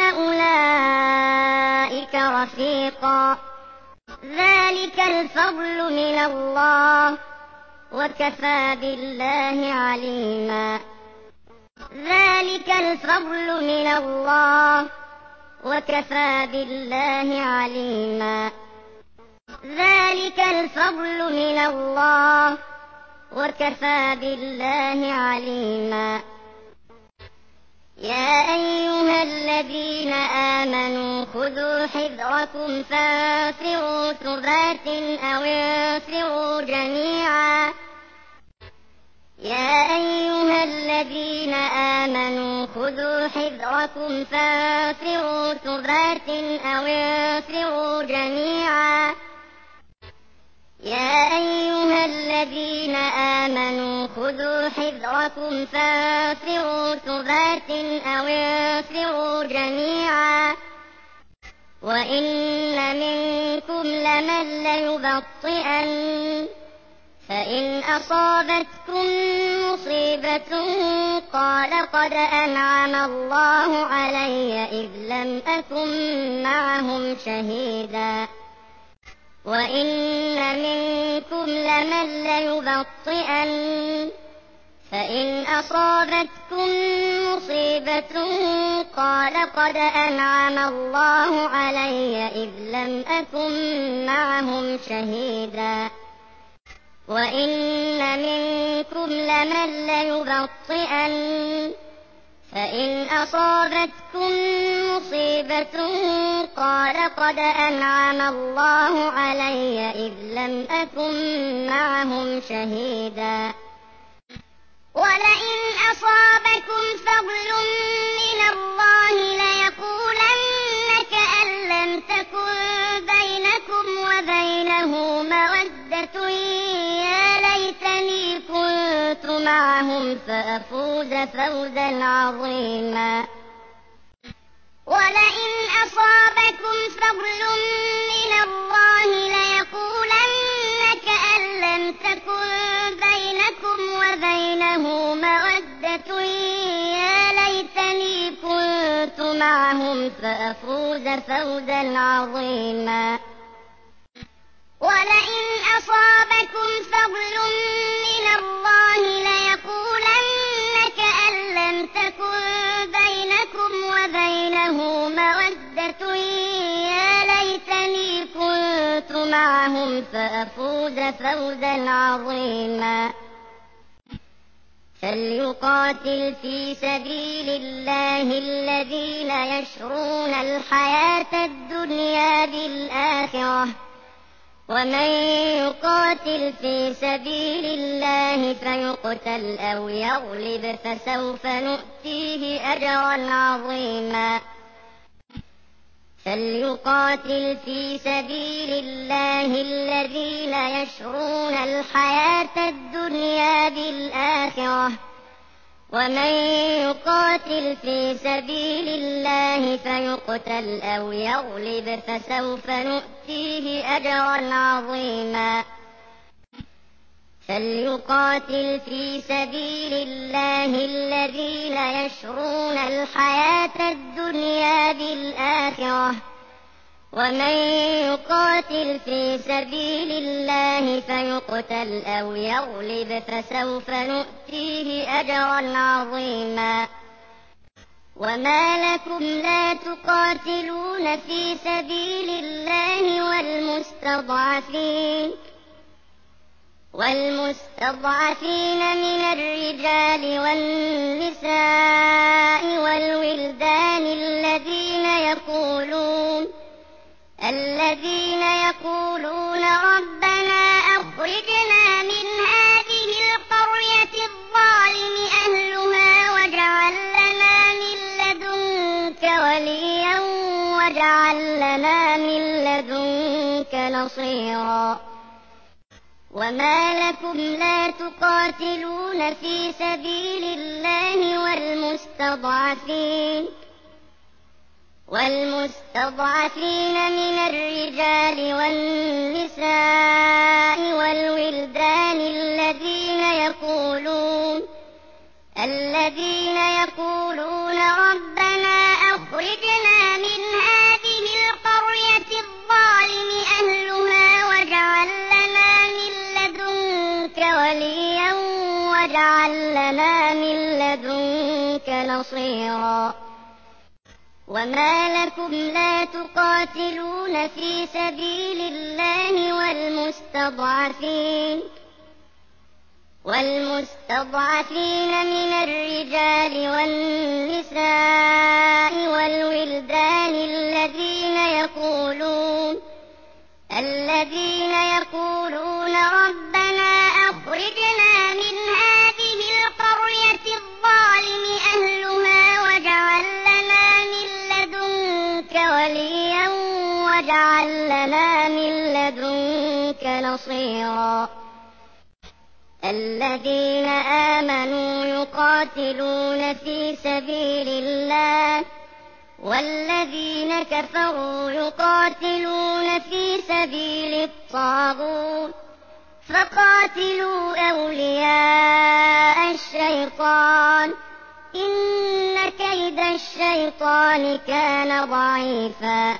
أولئك رفيقا. ذلك الفضل من الله وكفى بالله عليما. ذلك الفضل من الله وكفى بالله عليما. ذلك الفضل من الله وكفى بالله عليما. يا أيها الذين آمنوا خذوا حذركم فانفروا ثبات أو انفروا جميعا. يا أيها الذين آمنوا خذوا حذركم فانفروا ثبات أو انفروا جميعا. يا أيها الذين آمنوا خذوا حذركم فانفروا ثبات أو انفروا جميعا. وإن منكم لمن ليبطئن فإن أصابتكم مصيبة قال قد أنعم الله علي إذ لم أكن معهم شهيدا. وإن منكم لمن ليبطئن فإن أصابتكم مصيبة قال قد أنعم الله علي إذ لم أكن معهم شهيدا. وإن منكم لمن ليبطئن فإن أصابتكم مصيبة قال قد أنعم الله علي إذ لم أكن معهم شهيدا. ولئن أصابكم فضل من الله ليقولن كأن لم تكن بينكم وبينه مودة يا ليتني كنت معهم فأفوز فوزا عظيما. ولئن أصابكم فضل من الله ليقولن كأن لم تكن بينكم وبينه مودة يا ليتني كنت معهم فأفوز فوزا عظيما. ولئن أصابكم فضل من الله ليقولن كأن لم تكن بينكم وبينه مودة يا ليتني كنت معهم فأفوز فوزا عظيما. فليقاتل في سبيل الله الذين يشرون الحياة الدنيا بالآخرة ومن يقاتل في سبيل الله فيقتل أو يغلب فسوف نؤتيه أجرا عظيما. فليقاتل في سبيل الله الذين يشرون الحياة الدنيا بالآخرة ومن يقاتل في سبيل الله فيقتل أو يغلب فسوف نؤتيه أجرا عظيما. فليقاتل في سبيل الله الذين يشرون الحياة الدنيا بالآخرة ومن يقاتل في سبيل الله فيقتل أو يغلب فسوف نؤتيه أجرا عظيما. وما لكم لا تقاتلون في سبيل الله والمستضعفين من الرجال والنساء والولدان الذين يقولون ربنا أخرجنا أخرجنا من هذه القرية الظالم أهلها واجعل لنا من لدنك وليا واجعل لنا من لدنك نصيرا وما لكم لا تقاتلون في سبيل الله والمستضعفين من الرجال والنساء والولدان الذين يقولون ربنا أخرجنا من هذه القرية الظالم أهلها واجعل لنا من لدنك وليا واجعل لنا من لدنك نصيرا وما لكم لا تقاتلون في سبيل الله والمستضعفين من الرجال والنساء والولدان الذين يقولون ربنا أخرجنا من هذه القرية الظالم أهلها واجعل لنا من لدنك وليا واجعل لنا من لدنك نصيرا الذين آمنوا يقاتلون في سبيل الله والذين كفروا يقاتلون في سبيل الطاغوت فقاتلوا أولياء الشيطان إن كيد الشيطان كان ضعيفا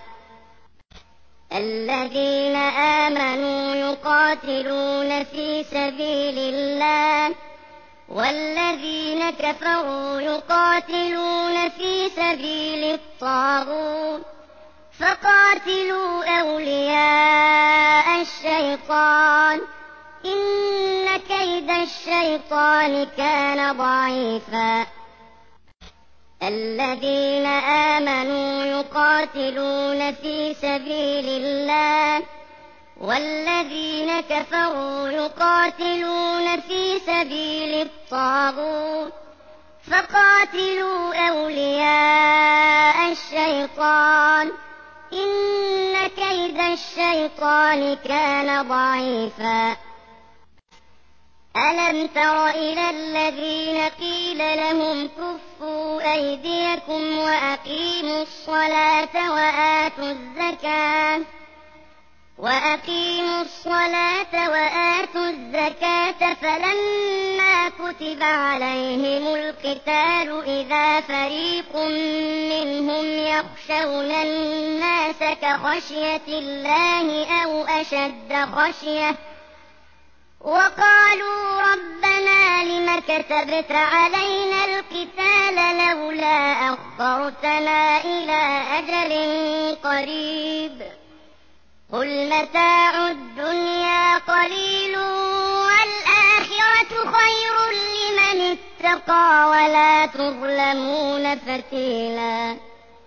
الذين آمنوا يقاتلون في سبيل الله والذين كفروا يقاتلون في سبيل الطاغوت فقاتلوا أولياء الشيطان إن كيد الشيطان كان ضعيفا الذين آمنوا يقاتلون في سبيل الله والذين كفروا يقاتلون في سبيل الطاغوت فقاتلوا أولياء الشيطان إن كيد الشيطان كان ضعيفا ألم تر إلى الذين قيل لهم كفوا أيديكم وأقيموا الصلاة وآتوا الزكاة فلما كتب عليهم القتال إذا فريق منهم يخشون الناس كخشية الله أو أشد خشية وقالوا ربنا لم كتبت علينا القتال لولا أخرتنا إلى أجل قريب قل متاع الدنيا قليل والآخرة خير لمن اتقى ولا تظلمون فتيلا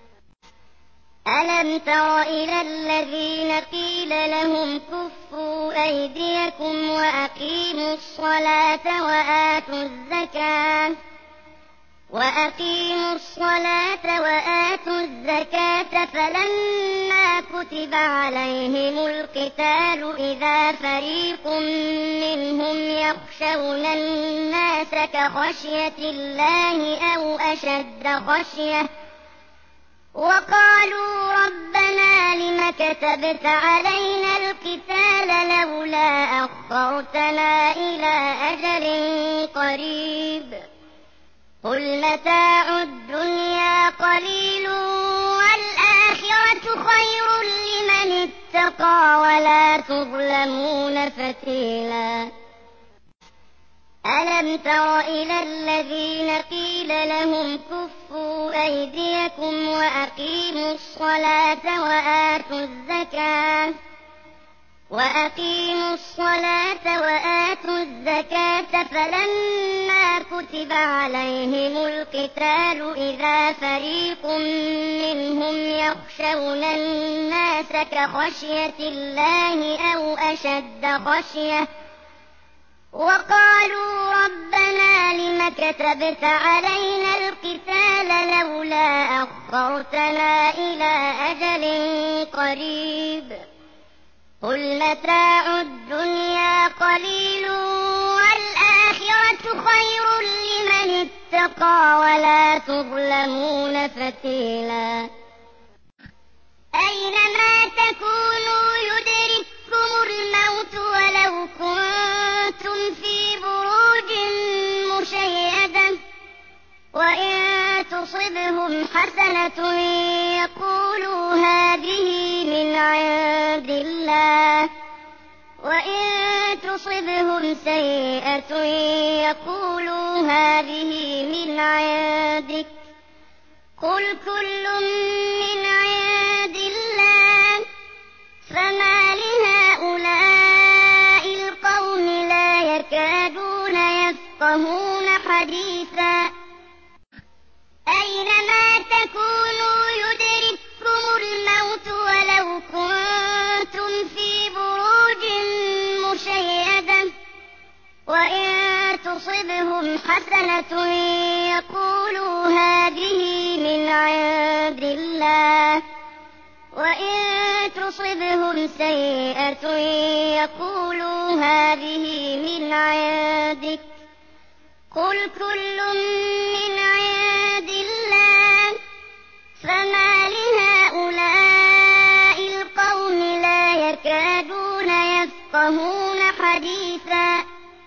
ألم تر إلى الذين قيل لهم كفوا أيديكم وأقيموا الصلاة وآتوا الزكاة فلما كتب عليهم القتال إذا فريق منهم يخشون الناس كخشية الله أو أشد خشية وقالوا ربنا لم كتبت علينا القتال لولا أخرتنا إلى أجل قريب قل متاع الدنيا قليل والآخرة خير لمن اتقى ولا تظلمون فتيلا ألم تر إلى الذين قيل لهم كفوا أيديكم وأقيموا الصلاة وآتوا الزكاة فلما كتب عليهم القتال إذا فريق منهم يخشون الناس كخشية الله أو أشد خشية وقالوا ربنا لم كتبت علينا القتال لولا أخرتنا إلى أجل قريب قل متاع الدنيا قليل والآخرة خير لمن اتقى ولا تظلمون فتيلا أينما تكونوا يدرككم الموت ولو كنتم في بروج مشيدة وإن تصبهم حسنة يقولوا هذه من عند الله وإن تصبهم سيئة يقولوا هذه من عندك قل كل من عند الله فما لهؤلاء القوم لا يكادون يفقهون حديثا أينما تكونوا يدرككم الموت ولو كنتم في بروج مشيدة وإن تصبهم حسنة يقولوا هذه من عند الله وإن تصبهم سيئة يقولوا هذه من عندك قل كل من عند الله فما لهؤلاء القوم لا يكادون يفقهون حديثا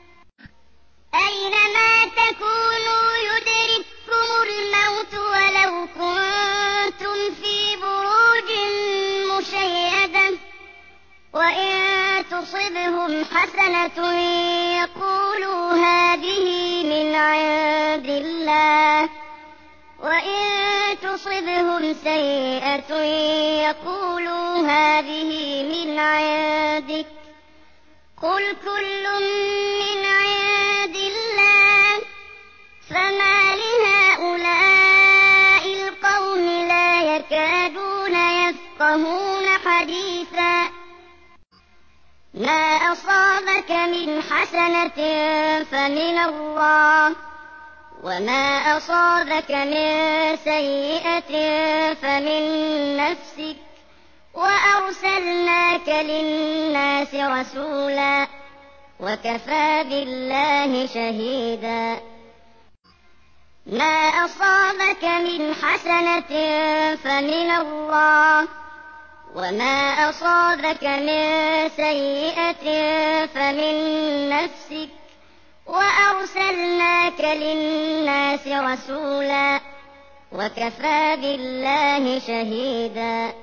أينما تكونوا يدرككم الموت ولو كنتم في بروج مشيدة وإن تصبهم حسنة يقولوا هذه من عند الله وإن تصبهم سيئة يقولوا هذه من عندك قل كل من عند الله فما لهؤلاء القوم لا يكادون يفقهون حديثا ما أصابك من حسنة فمن الله وما أصابك من سيئة فمن نفسك وأرسلناك للناس رسولا وكفى بالله شهيدا ما أصابك من حسنة فمن الله وما أصابك من سيئة فمن نفسك وأرسلناك للناس رسولا وكفى بالله شهيدا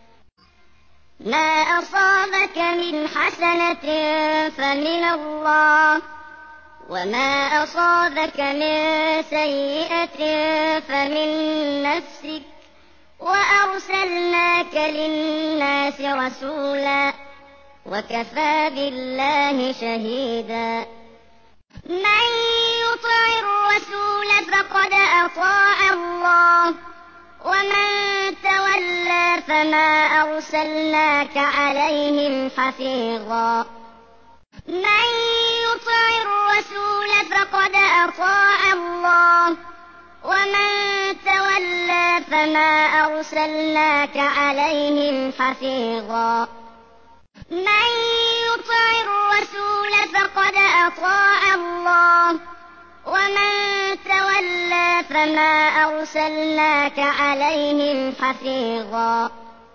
ما أصابك من حسنة فمن الله وما أصابك من سيئة فمن نفسك وأرسلناك للناس رسولا وكفى بالله شهيدا من يطع الرسول فقد أطاع الله ومن تولى فما أرسلناك عليهم حفيظا من يطع الرسول فقد أطاع الله ومن تولى فما أرسلناك عليهم حفيظا من يطع الرسول فقد أطاع الله ومن تولى فما أرسلناك عليهم حفيظا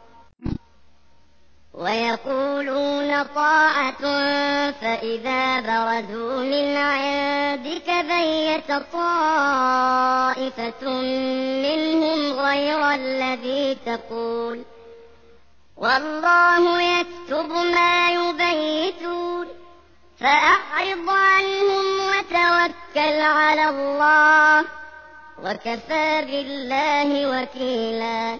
ويقولون طاعة فإذا برزوا من عندك بيت طائفة منهم غير الذي تقول والله يكتب ما يبيتون فأعرض عنهم وتوكل على الله وكفى بالله وكيلا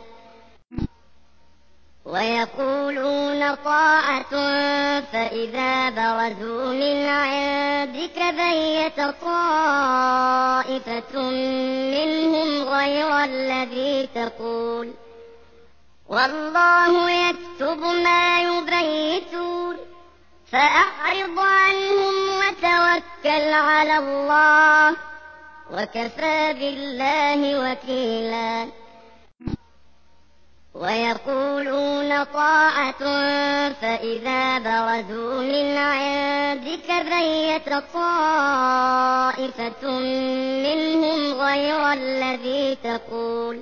ويقولون طاعة فإذا برزوا من عندك بيت طائفة منهم غير الذي تقول والله يكتب ما يبيتون فأعرض عنهم وتوكل على الله وكفى بالله وكيلا ويقولون طاعة فإذا برزوا من عندك بيت طائفة منهم غير الذي تقول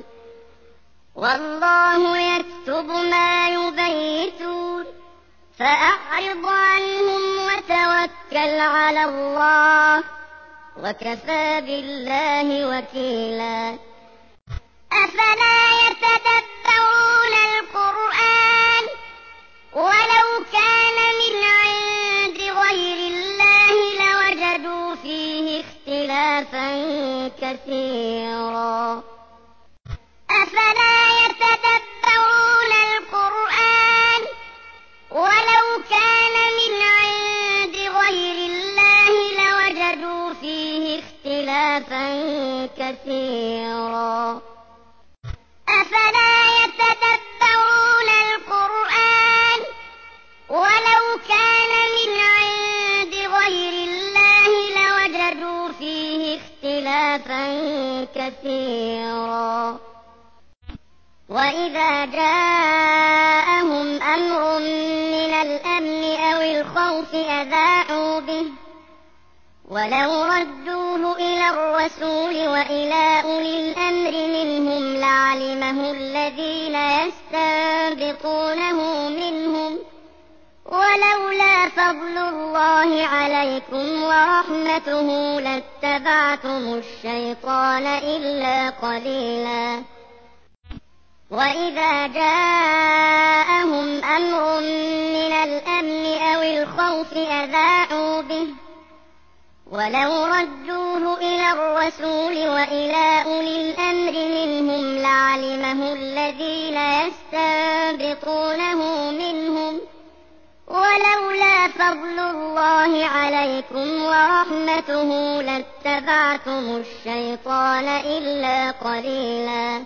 والله يكتب ما يبيتون فأعرض عنهم وتوكل على الله وكفى بالله وكيلا أفلا يتدبرون القرآن ولو كان من عند غير الله لوجدوا فيه اختلافا كثيرا أفلا يتدبرون القرآن ولو كان من عند غير الله لوجدوا فيه اختلافا كثيرا أفلا يتدبرون القرآن ولو كان من عند غير الله لوجدوا فيه اختلافا كثيرا وإذا جاءهم أمر من الأمن أو الخوف أذاعوا به ولو ردوه إلى الرسول وإلى أولي الأمر منهم لعلمه الذين يستنبطونه منهم ولولا فضل الله عليكم ورحمته لاتبعتم الشيطان إلا قليلا وإذا جاءهم أمر من الأمن أو الخوف أذاعوا به ولو ردوه إلى الرسول وإلى أولي الأمر منهم لعلمه الذين يستنبطونه منهم ولولا فضل الله عليكم ورحمته لاتبعتم الشيطان إلا قليلا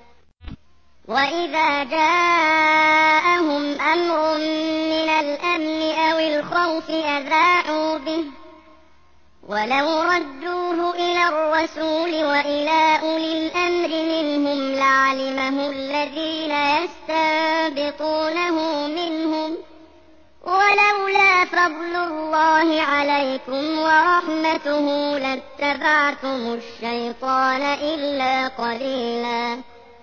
وإذا جاءهم أمر من الأمن أو الخوف أذاعوا به ولو ردوه إلى الرسول وإلى أولي الأمر منهم لعلمه الذين يستنبطونه منهم ولولا فضل الله عليكم ورحمته لاتبعتم الشيطان إلا قليلا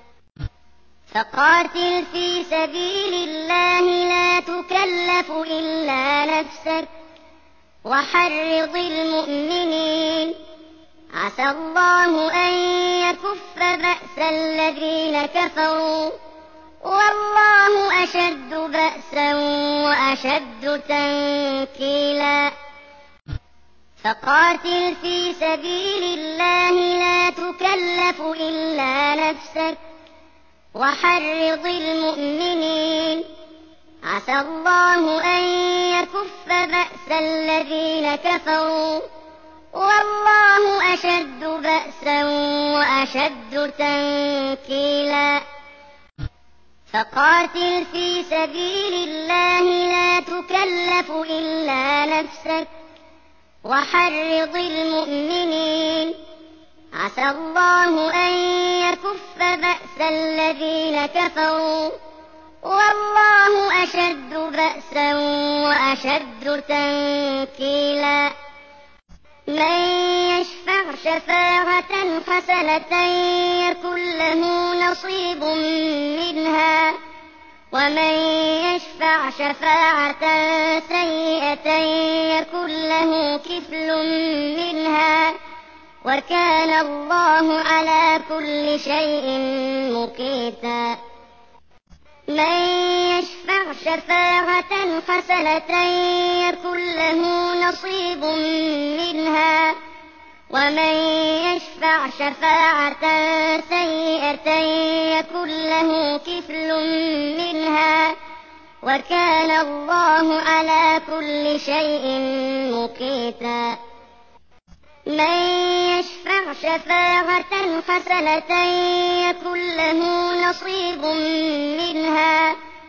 فقاتل في سبيل الله لا تكلف إلا نفسك وحرض المؤمنين عسى الله أن يكف بأس الذين كفروا والله أشد بأسا وأشد تنكيلا فقاتل في سبيل الله لا تكلف إلا نفسك وحرض المؤمنين عسى الله أن يكف بأس الذين كفروا والله أشد بأسا وأشد تنكيلا فقاتل في سبيل الله لا تكلف إلا نفسك وحرض المؤمنين عسى الله أن يكف بأس الذين كفروا والله أشد بأسا وأشد تنكيلا من يشفع شفاعة حسنة يكن له نصيب منها ومن يشفع شفاعة سيئة يكن له كفل منها وكان الله على كل شيء مقيتا من يشفع شفاعة حسنة يكن له نصيب منها ومن يشفع شفاعة سيئة يكن له كفل منها وكان الله على كل شيء مقيتا من يشفع شفاعة حسنة يكن له نصيب منها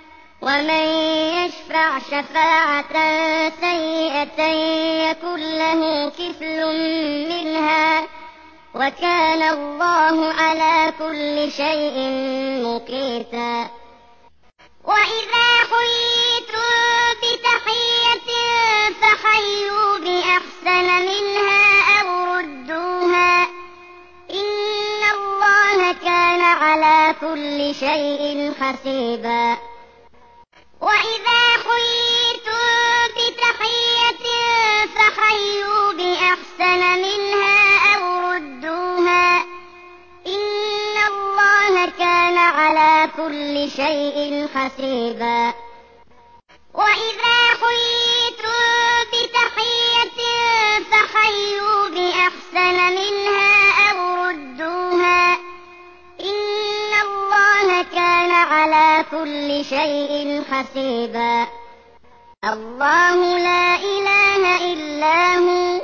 ومن يشفع شفاعة سيئة يكن له كفل منها وكان الله على كل شيء مقيتا. وإذا حييتم بتحية فحيوا بأحسن منها أو ردوها إن الله كان على كل شيء حسيبا. وإذا حييتم بتحية فحيوا بأحسن منها أو ردوها إن الله كان على كل شيء حسيبا. وإذا حييتم بتحية فحيوا بأحسن منها أو ردوها إن الله كان على كل شيء حسيبا. الله لا إله إلا هو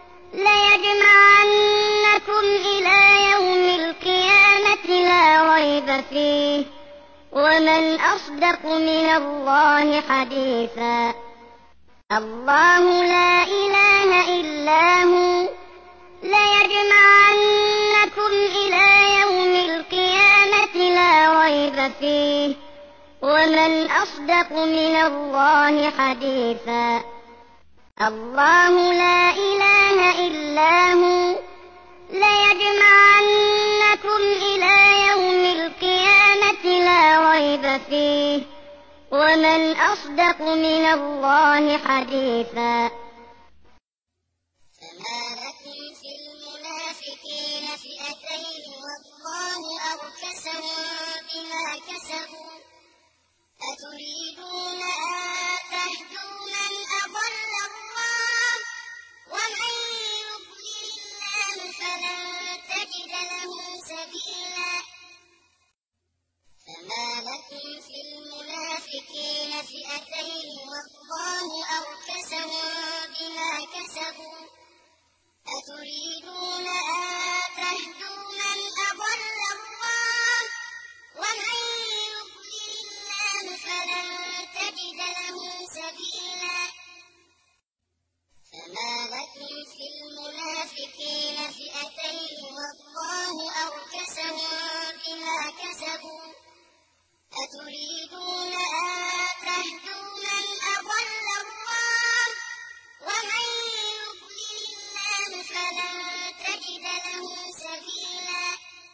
ليجمعنكم إلى يوم القيامة لا ريب فيه ومن أصدق من الله حديثا. الله لا إله إلا هو ليجمعنكم إلى يوم القيامة لا ريب فيه ومن أصدق من الله حديثا. الله لا إله إلا هو ليجمعنكم إلى يوم القيامة لا ريب فيه ومن أصدق من الله حديثا. فما لكم في المنافقين فئتين والله أركسهم بما كسبوا أتريدون أن تهدوا من أضل الله ومن يضلل الله فلن تجد له سبيلا. فما لكم في المنافقين فئتين والله أركسهم بما كسبوا أتريدون أن تهدوا من أضل الله ومن يضلل الله فلن تجد له سبيلا. فما لكم في المنافقين فئتين والله أركسهم بما كسبوا أتريدون أن تهدوا من أضل الله ومن يضلل الله فلن تجد له سبيلا.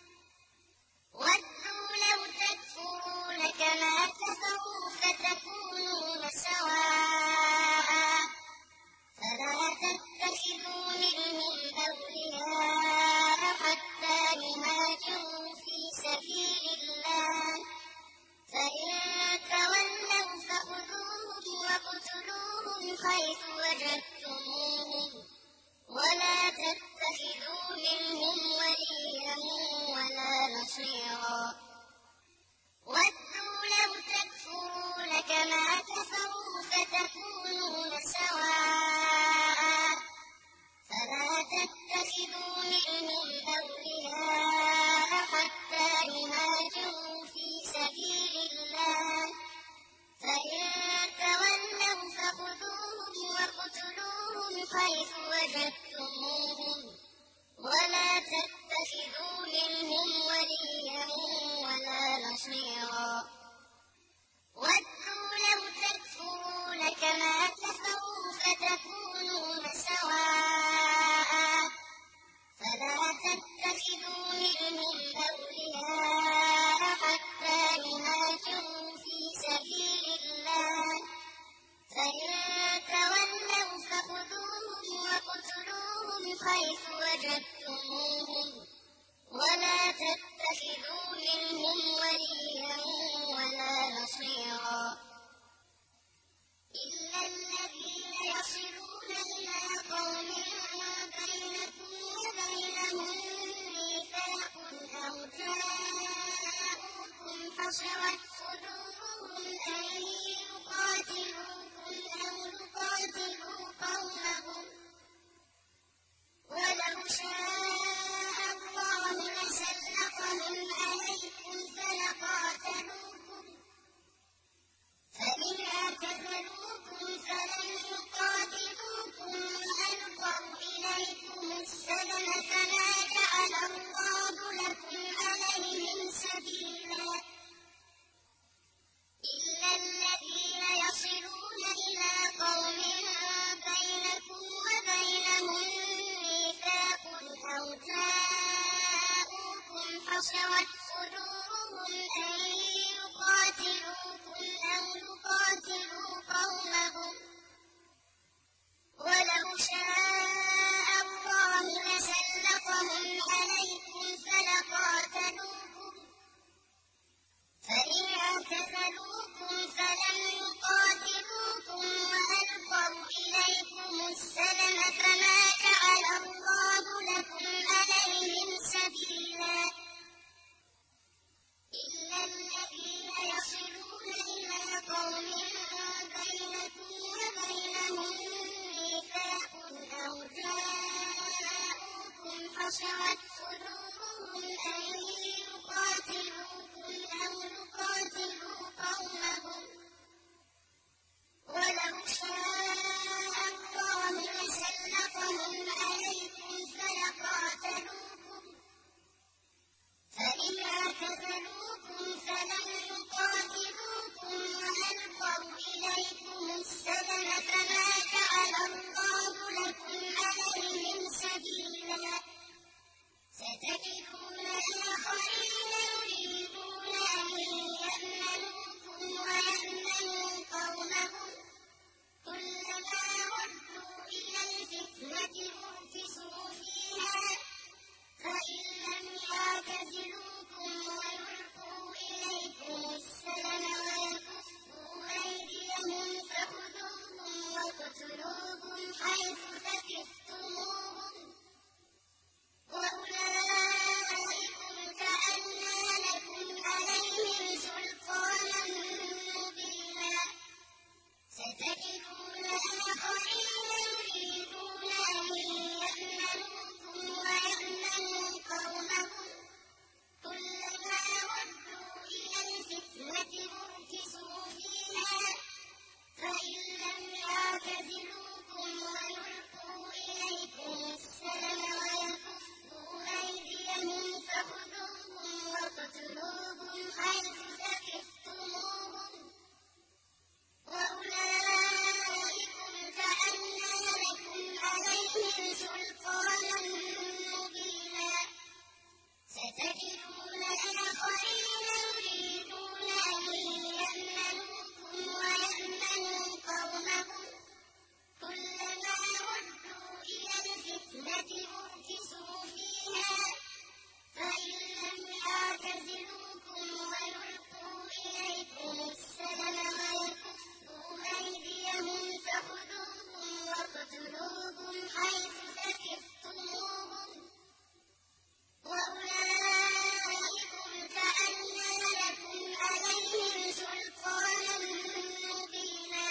ودوا لو تكفرون كما كفروا فتكونون سواء فلا تتخذوا منهم أولياء حتى يهاجروا في سبيل الله فإن تولوا فخذوهم واقتلوهم حيث وجدتموهم ولا تتخذوا منهم وليا ولا نصيرا. ودوا لو تكفرون كما كفروا فتكونون سواء فلا تتخذوا منهم أولياء حتى يهاجروا في سبيل الله فإن تولوا فخذوهم واقتلوهم حيث وجدتموهم ولا تتخذوا منهم وليا ولا نصيرا. ودوا لو تكفرون كما كفروا فتكونون سواء فلا تتخذوا منهم أولياء حتى يهاجروا في سبيل الله فإن تولوا فخذوهم واقتلوهم حيث وجدتموهم ولا تتخذوا منهم وليا ولا نصيرا. إلا الذين يصلون إلى قوم بينكم وبينهم ميثاق أو جاءوكم حصرت صدورهم أن يقاتلوكم أو يقاتلوا قومهم ولو شاء الله لسلطهم عليكم فلقاتلوكم خشوت صدورهم أن يقاتلوكم أو يقاتلوا قومهم ولو شاء الله لسلطهم عليكم فلقاتلوكم فإن اعتزلوكم فلم يقاتلوكم وألقوا إليكم السلم فما جعل الله لكم عليهم سبيلا إلا الذين يصلون إلى قوم بينكم وبينهم ميثاق أو جاءوكم حصرت صدورهم أن يقاتلوكم أو يقاتلوا قومهم ولو شاء الله لسلطهم عليكم فلقاتلوكم فإن اعتزلوكم فلم يقاتلوكم وألقوا إليكم السلم فما جعل الله لكم عليهم سبيلا ستجدون آخرين يريدون أن يأمنوكم ويأمنوا قومهم كلما ردوا إلى الفتنة أركسوا فيها فإن لم يعتزلوكم ويلقوا إليكم السلم ويكفوا أيديهم فخذوهم واقتلوهم حيث ثقفتموهم وأولئكم جعلنا لكم عليهم سلطانا مبينا ستجدون آخرين يريدون أن يأمنوكم ويأمنوا قومهم كلما ردوا إلى الفتنة أركسوا فيها فإن لم يعتزلوكم ويلقوا إليكم السلم ويكفوا أيديهم فخذوهم واقتلوهم حيث ثقفتموهم وأولئكم جعلنا لكم عليهم سلطانا مبينا ستجدون آخرين يريدون أن يأمنوكم ويأمنوا قومهم كلما ردوا إلى الفتنة أركسوا فيها فإن لم يعتزلوكم ويلقوا إليكم السلم ويكفوا أيديهم فخذوهم واقتلوهم حيث ثقفتموهم وأولئكم جعلنا لكم عليهم سلطانا مبينا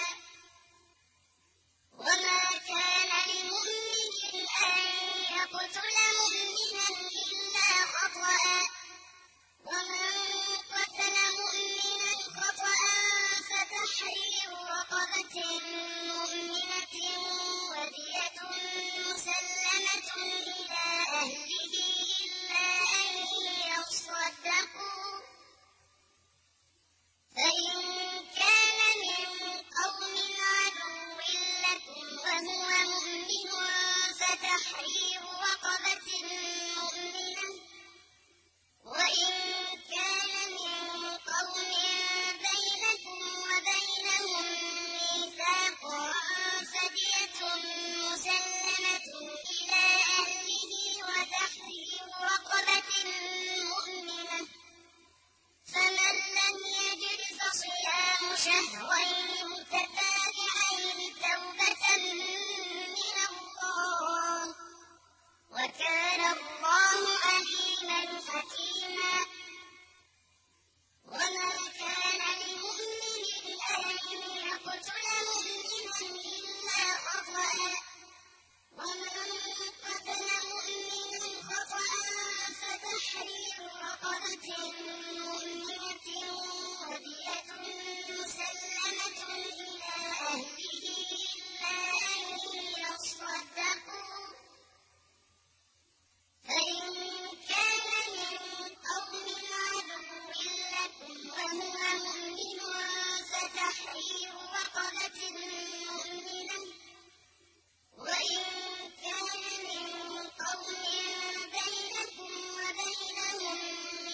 وما كان لمؤمن أن يقتل مؤمنا إلا خطأ ومن قتل مؤمنا خطأ فتحرير رقبة مؤمنة ودية مسلمة إلى أهله إلا أن يصدقوا فإن كان من قوم عدو لكم وهو مؤمن فتحرير رقبة مؤمنة وإن كان من قوم بينكم وبينهم ميثاق فدية مسلمة إلى أهله وتحرير رقبة مؤمنة فمن لم يجد فصيام شهرين متتابعين توبة من الله وكان الله عليما حكيما وما كان لمؤمن أن يقتل مؤمنا إلا خطأ ومن قتل مؤمنا خطأ فتحرير رقبة مؤمنة ودية مسلمة إلى أهله إلا أن يصدقوا فإن كان من قوم عدو لكم وهو مؤمن فتحرير رقبة مؤمنة وإن كان من قوم بينكم وبينهم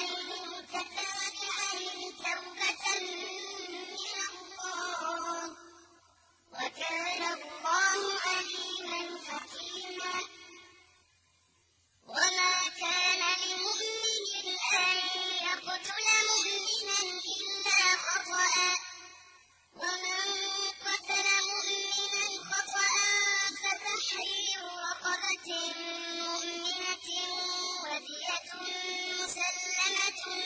غير متسابحين توبة من الله وكان الله عليما حكيما وما كان لمؤمن أن يقتل مؤمنا إلا خطأ ومن قتل مؤمنا خطأ فتحرير رقبة مؤمنة ودية مسلمة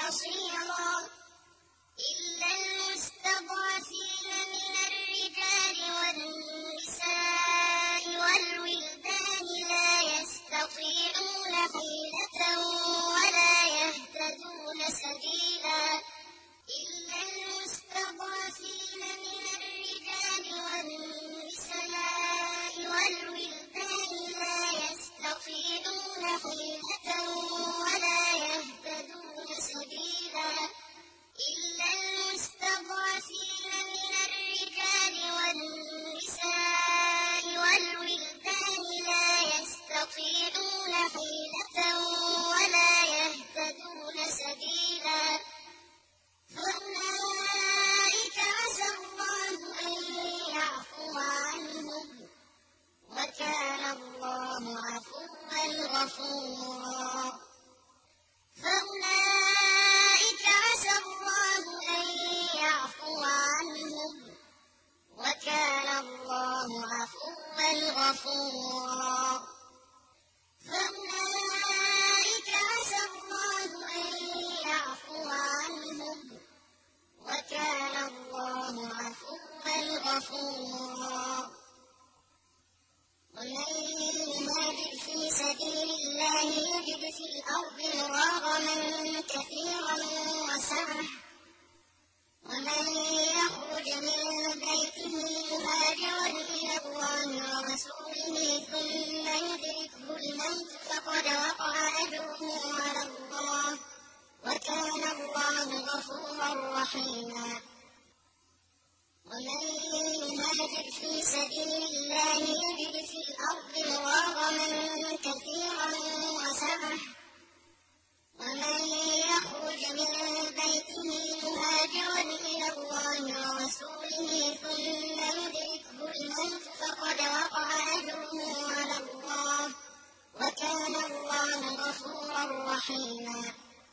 بصيرا إلا المستضعفين من الرجال والنساء والولدان لا يستطيعون حيلة ولا يهتدون سبيلا إلا المستضعفين من الرجال والنساء والولدان لا يستطيعون حيلة ولا يهتدون سبيلا إلا المستضعفين من الرجال والنساء والولدان لا يستطيعون حيلة ولا يهتدون سبيلا فأولئك عسى الله أن يعفو عنهم وكان الله عفوا غفورا فأولئك عسى الله أن يعفو عنهم وكان الله عفوا غفورا فأولئك عسى الله أن يعفو عنهم وكان الله عفوا غفورا ومن يهاجر في سبيل الله يجد في الأرض مراغما كثيرا وسعة ومن يخرج من بيته مهاجرا إلى الله ورسوله ثم يدركه الموت فقد وقع أجره على الله وكان الله غفورا رحيما ومن يهاجر في سبيل الله يجد في الأرض مراغما كثيرا وسعة ومن يخرج من بيته مهاجرا إلى الله ورسوله ثم يدركه الموت فقد وقع أجره على الله وكان الله غفورا رحيما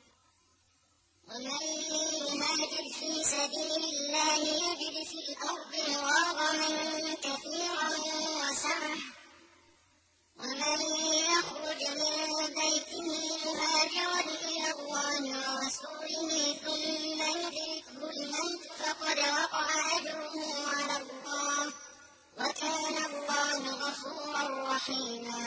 ومن يهاجر في سبيل الله يجد في الأرض مراغما كثيرا وسعة ومن يخرج من بيته مهاجرا إلى الله ورسوله ثم يدركه الموت فقد وقع أجره على الله وكان الله غفورا رحيما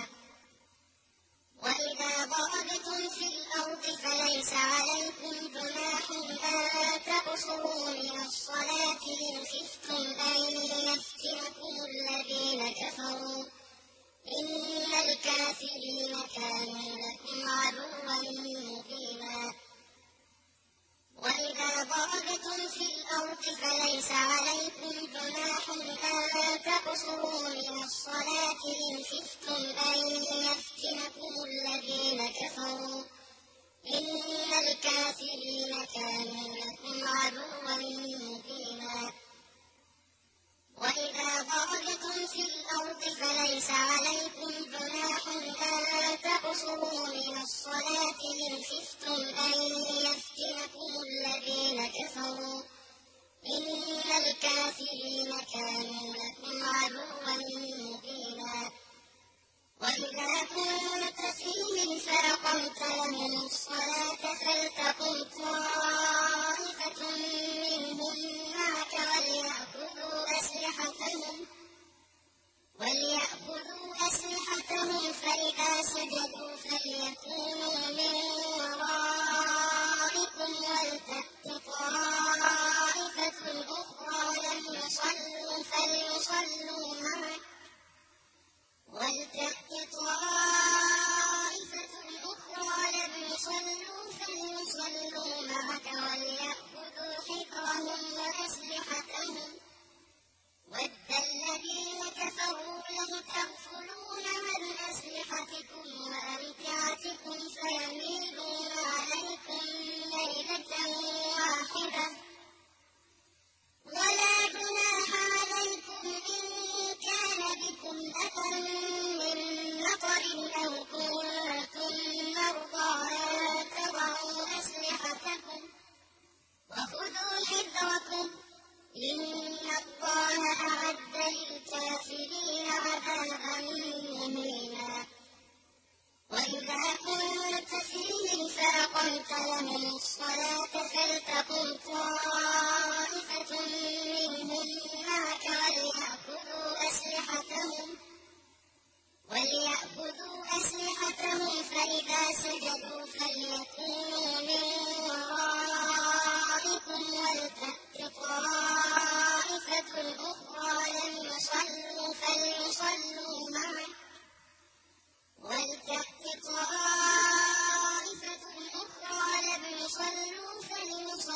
وإذا ضربتم في الأرض فليس عليكم جناح أن تقصروا من الصلاة إن خفتم أن يفتنكم الذين كفروا إن الكافرين كانوا لكم عدوا مبينا وإذا ضربتم في الأرض فليس عليكم جناح أن تقصروا من الصلاة إن خفتم أن يفتنكم الذين كفروا إن الكافرين كانوا لكم عدوا مبينا وإذا ضربتم في الأرض فليس عليكم جناح أن تقصروا من الصلاة إن خفتم أن يفتنكم الذين كفروا إن الكافرين كانوا لكم عدوا مبينا وإذا كنت فيهم فأقمت لهم الصلاة فلتقم طائفة منهم معك وليأخذوا أسلحتهم فإذا سجدوا فليكونوا من ورائكم ولتأت طائفة أخرى لم يصلوا فليصلوا معك ولتأت طائفة أخرى لم يصلوا فليصلوا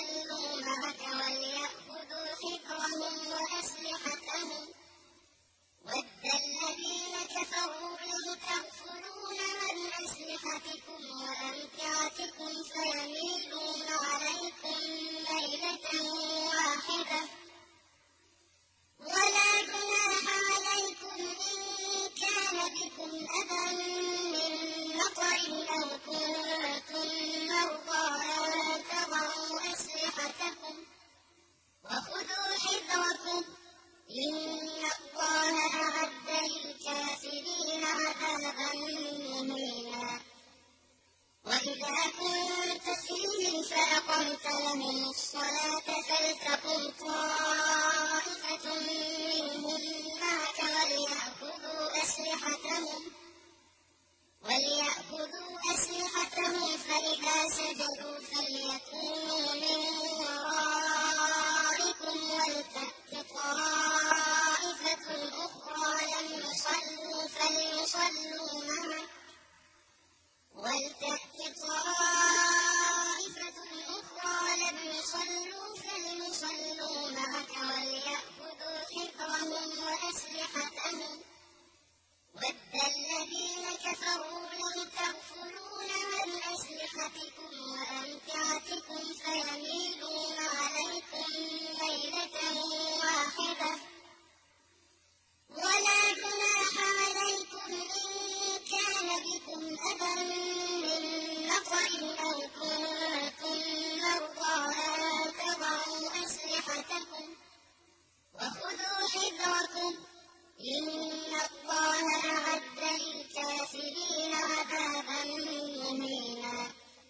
يصلوا معك وليأخذوا حذرهم وأسلحتهم ود الذين كفروا لو تغفلون عن أسلحتكم وأمتعتكم فيميلون عليكم ميلة واحدة ولا جناح عليكم إن كان بكم أذى من مطر أو كنتم مرضى أن تضعوا أسلحتكم وخذوا حذركم إن الله أعد للكافرين عذابا مهينا وإذا كنت فيهم فأقمت لهم الصلاة فلتقم طائفة منهم معك وليأخذوا أسلحتهم فإذا سجدوا فليكونوا من ورائكم ولتأت طائفة أخرى لم يصلوا فليصلوا معك وليأخذوا حذرهم وأسلحتهم ود الذين كفروا لو تغفلون عن أسلحتكم وأمتعتكم فيميلون عليكم ميلة واحدة ولا جناح عليكم إن كان بكم أذى من مطر أو كنتم مرضى أن تضعوا أسلحتكم وخذوا حذركم إن الله أعد للكافرين عذابا مهينا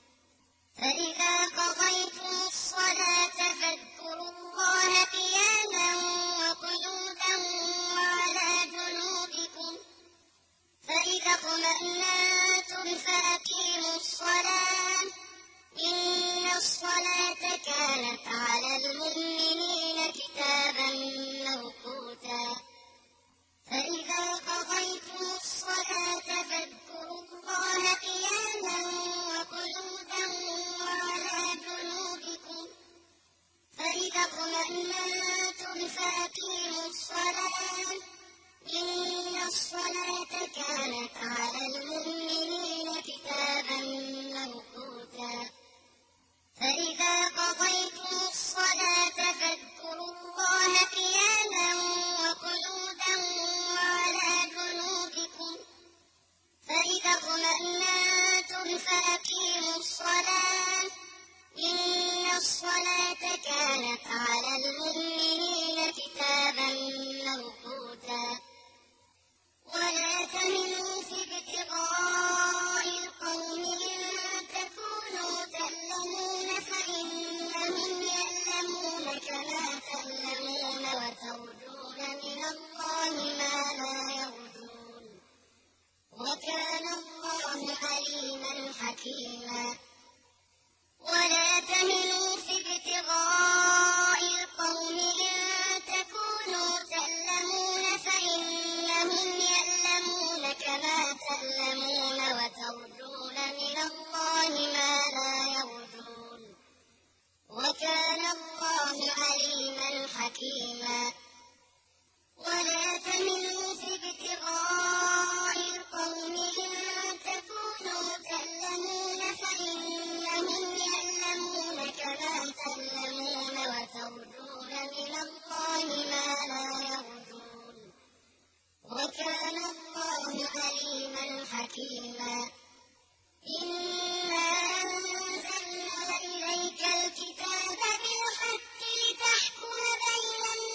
فإذا قضيتم الصلاة فاذكروا الله قياما وقعودا وعلى جنوبكم فإذا اطمأننتم فأقيموا الصلاة إن الصلاة كانت على المؤمنين كتابا موقوتا فإذا قضيتم الصلاة فاذكروا الله قياما وقعودا وعلى جنوبكم فإذا اطمأننتم فأقيموا الصلاة إن الصلاة كانت على المؤمنين كتابا موقوتا فإذا قضيتم الصلاة فاذكروا الله قياما وقعودا وعلى جنوبكم فإذا اطمأننتم فأقيموا الصلاة إن الصلاة كانت على المؤمنين كتابا موقوتا ولا تهنوا في ابتغاء القوم إن تكونوا تألمون فإنهم يألمون كما تألمون وترجون من الله ما لا يرجون وكان الله عليما حكيما ولا تهنوا في ابتغاء القوم إن تكونوا تألمون فإنهم يألمون كما تألمون وترجون من الله ما لا يرجون وكان الله عليما حكيما ولا تهنوا في ابتغاء القوم إن تكونوا تألمون فإنهم يألمون كما تألمون وترجون من الله ما لا يرجون وكان الله عليما حكيما إنا أنزلنا إليك الكتاب بالحق لتحكم بين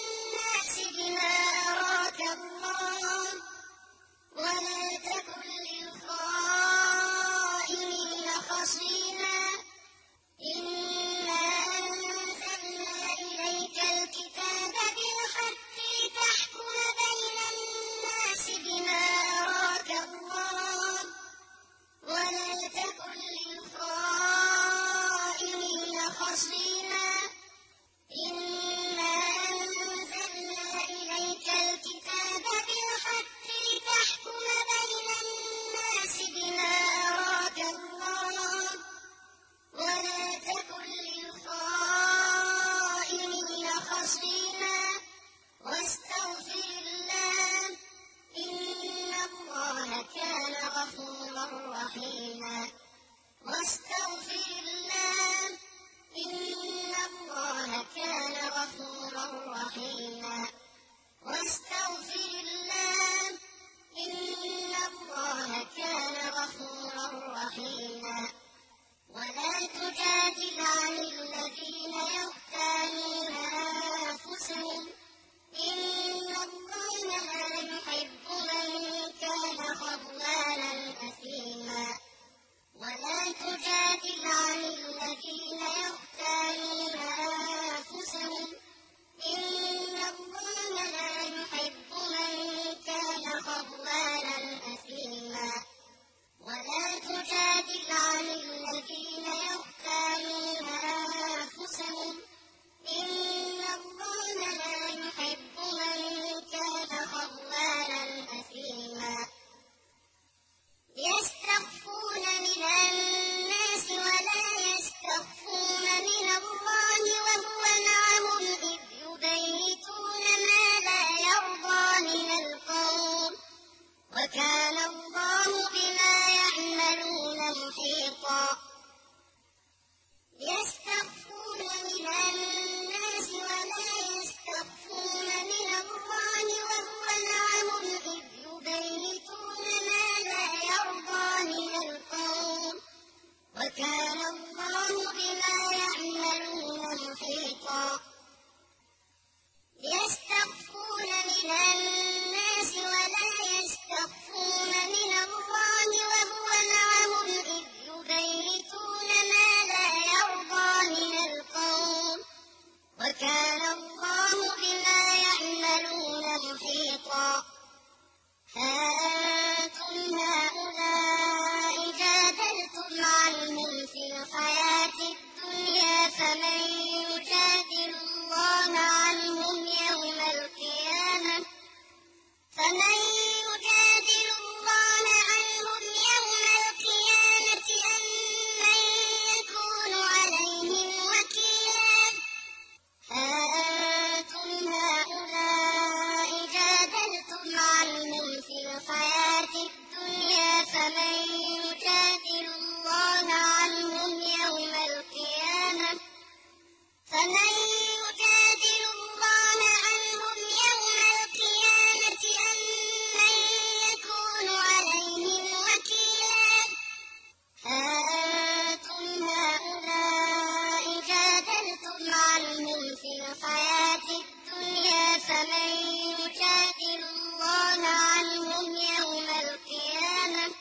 تُحْبَطْ أَعْمَالُهُمْ فِي الْحَيَاةِ الدُّنْيَا فَمَن يُجَادِلُ اللَّهَ عَنْهُمْ يَوْمَ الْقِيَامَةِ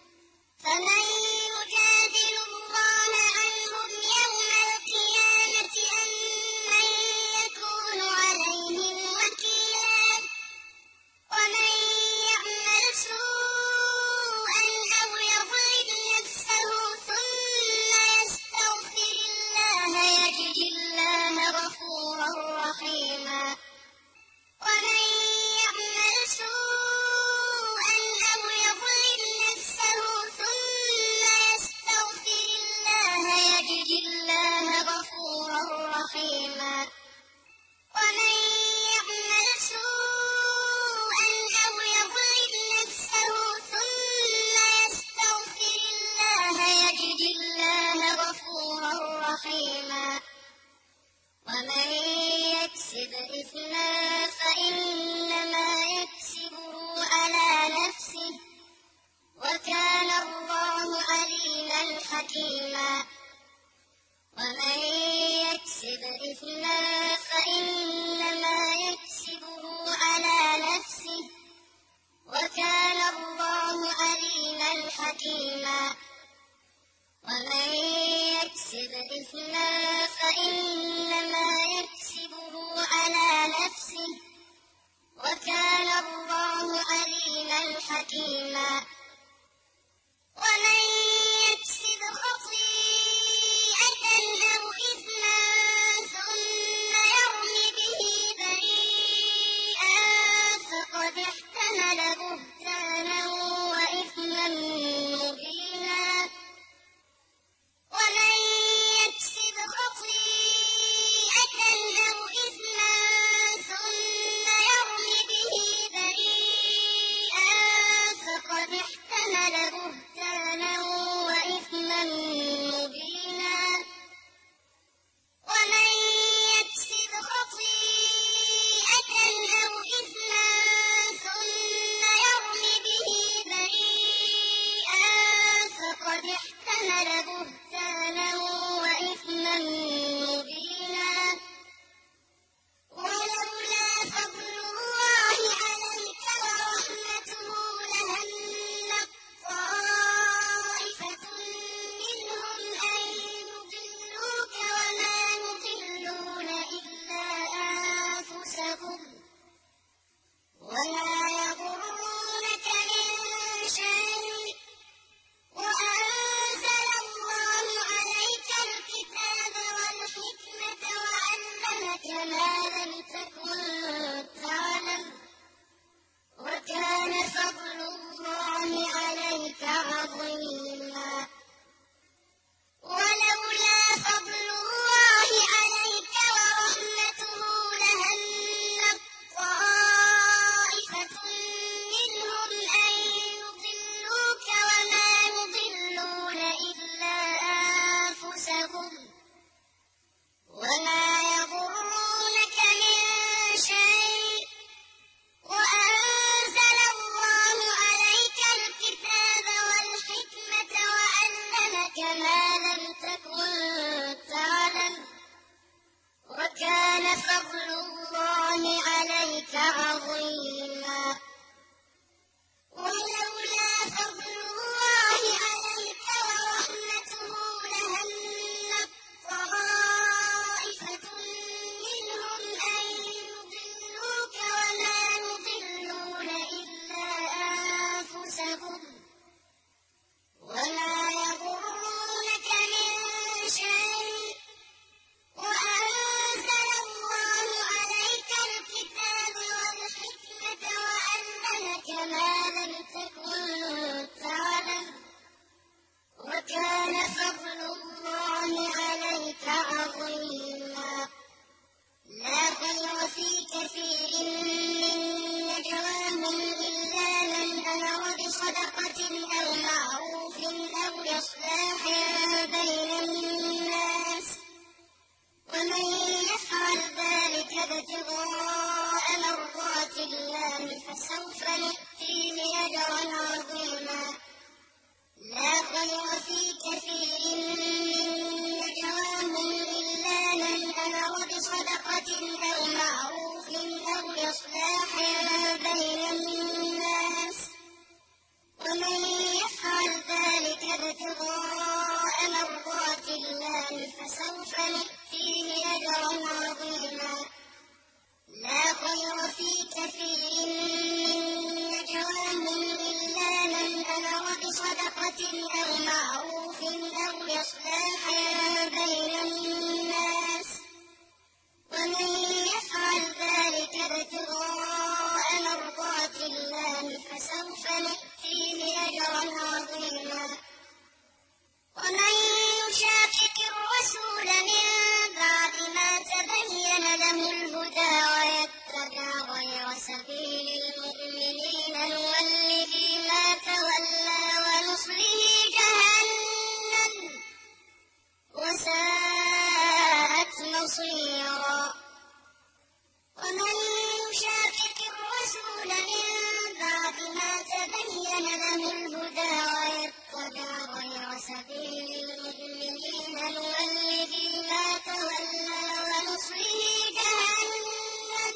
أَم مَّن يَكُونُ عَلَيْهِمْ وَكِيلًا وَمَن يَعْمَلْ سُوءًا أَوْ يَظْلِمْ نَفْسَهُ ثُمَّ يَسْتَغْفِرِ اللَّهَ يَجِدِ اللَّهَ غَفُورًا رَّحِيمًا وَمَن يَعْمَلْ سُوءًا أَوْ يَظْلِمْ نَفْسَهُ ثُمَّ يَسْتَغْفِرِ اللَّهَ يَجِدِ اللَّهَ غَفُورًا رَّحِيمًا وَمَن يَعْمَلْ سُوءًا أَوْ يَظْلِمْ نَفْسَهُ ثُمَّ يَسْتَغْفِرِ اللَّهَ يَجِدِ اللَّهَ غَفُورًا رَّحِيمًا وَمَن يَكْسِبْ إِثْمًا فَإِنَّمَا يَكْسِبُهُ عَلَىٰ نَفْسِهِ ۚ وَكَانَ اللَّهُ عَلِيمًا حَكِيمًا وَمَن يَكْسِبْ إِثْمًا فَإِنَّمَا يَكْسِبُهُ عَلَىٰ نَفْسِهِ ۚ وَكَانَ اللَّهُ عَلِيمًا حَكِيمًا وَمَن يَكْسِبْ إِثْمًا فَإِنَّمَا يَكْسِبُهُ عَلَىٰ نَفْسِهِ ۚ وَكَانَ اللَّهُ عَلِيمًا حَكِيمًا وَمَن يَكْسِبْ خَطِيئَةً أَوْ إِثْمًا ثُمَّ يَرْمِ بِهِ بَرِيئًا فَقَدِ احْتَمَلَ بُهْتَانًا وَإِثْمًا مُّبِينًا وَمَن يَكْسِبْ خَطِيئَةً أَوْ إِثْمًا ثُمَّ يَرْمِ بِهِ بَرِيئًا فَقَدِ احْتَمَلَ بُهْتَانًا وَإِثْمًا مُّبِينًا وَمَن يَكْسِبْ خَطِيئَةً أَوْ إِثْمًا ثُمَّ يَرْمِ بِهِ بَرِيئًا فَقَدِ احْتَمَلَ بُهْتَانًا وَإِثْمًا مُّبِينًا وَلَوْلَا فَضْلُ اللَّهِ عَلَيْكَ وَرَحْمَتُهُ لَهَمَّت طَّائِفَةٌ مِّنْهُمْ أَن يُضِلُّوكَ وَمَا يُضِلُّونَ إِلَّا أَنفُسَهُمْ وَمَا يَضُرُّونَكَ مِن شَيْءٍ وَأَنزَلَ اللَّهُ عَلَيْكَ الْكِتَابَ وَالْحِكْمَةَ وَعَلَّمَكَ مَا لَمْ تَكُن تَعْلَمُ وَكَانَ فَضْلُ اللَّهِ عَلَيْكَ عَظِيمًا وَلَوْلَا فَضْلُ اللَّهِ عَلَيْكَ وَرَحْمَتُهُ لَهَمَّت طَّائِفَةٌ مِّنْهُمْ أَن يُضِلُّوكَ وَمَا يُضِلُّونَ إِلَّا أَنفُسَهُمْ وَمَا يَضُرُّونَكَ مِن شَيْءٍ وَأَنزَلَ اللَّهُ عَلَيْكَ الْكِتَابَ وَالْحِكْمَةَ وَعَلَّمَكَ مَا لَمْ تَكُن تَعْلَمُ وَكَانَ فَضْلُ اللَّهِ عَلَيْكَ عَظِيمًا وَلَوْلَا فَضْلُ اللَّهِ عَلَيْكَ وَرَحْمَتُهُ لَهَمَّت طَّائِفَةٌ مِّنْهُمْ أَن يُضِلُّوكَ وَمَا يُضِلُّونَ إِلَّا أَنفُسَهُمْ وَمَا يَضُرُّونَكَ مِن شَيْءٍ وَأَنزَلَ اللَّهُ عَلَيْكَ الْكِتَابَ وَالْحِكْمَةَ وَعَلَّمَكَ مَا لَمْ تَكُن تَعْلَمُ وَكَانَ فَضْلُ اللَّهِ عَلَيْكَ عَظِيمًا لَا خَيْرَ فِي كَثِيرٍ مِّن نَّجْوَاهُمْ إِلَّا مَنْ أَمَرَ بِصَدَقَةٍ أَوْ مَعْرُوفٍ أَوْ إِصْلَاحٍ بَيْنَ النَّاسِ وَمَن يَفْعَلْ ذَٰلِكَ ابْتِغَاءَ مَرْضَاتِ اللَّهِ فَسَوْفَ نُؤْتِيهِ أَجْرًا عَظِيمًا لَا خَيْرَ فِي كَثِيرٍ مِّن نَّجْوَاهُمْ إِلَّا مَنْ أَمَرَ صدقة أو معروف أو إصلاح بين الناس ومن يفعل ذلك ابتغاء مرضات الله فسوف نؤتيه أجرا عظيما لا خير في كثير من نجواهم إلا من أمر بصدقة أو معروف أو إصلاح بين الناس ومن يفعل ذلك ابتغاء مرضات الله فسوف نؤتيه أجرا عظيما ومن يشاقق الرسول من بعد ما تبين له الهدى ويتبع غير سبيل المؤمنين نوله ما تولى ونصله جهنم وساءت مصيرا ومن يشاقق الرسول من بعد ما تبين له الهدى ويتبع غير سبيل المؤمنين نوله ما تولى ونصله جهنم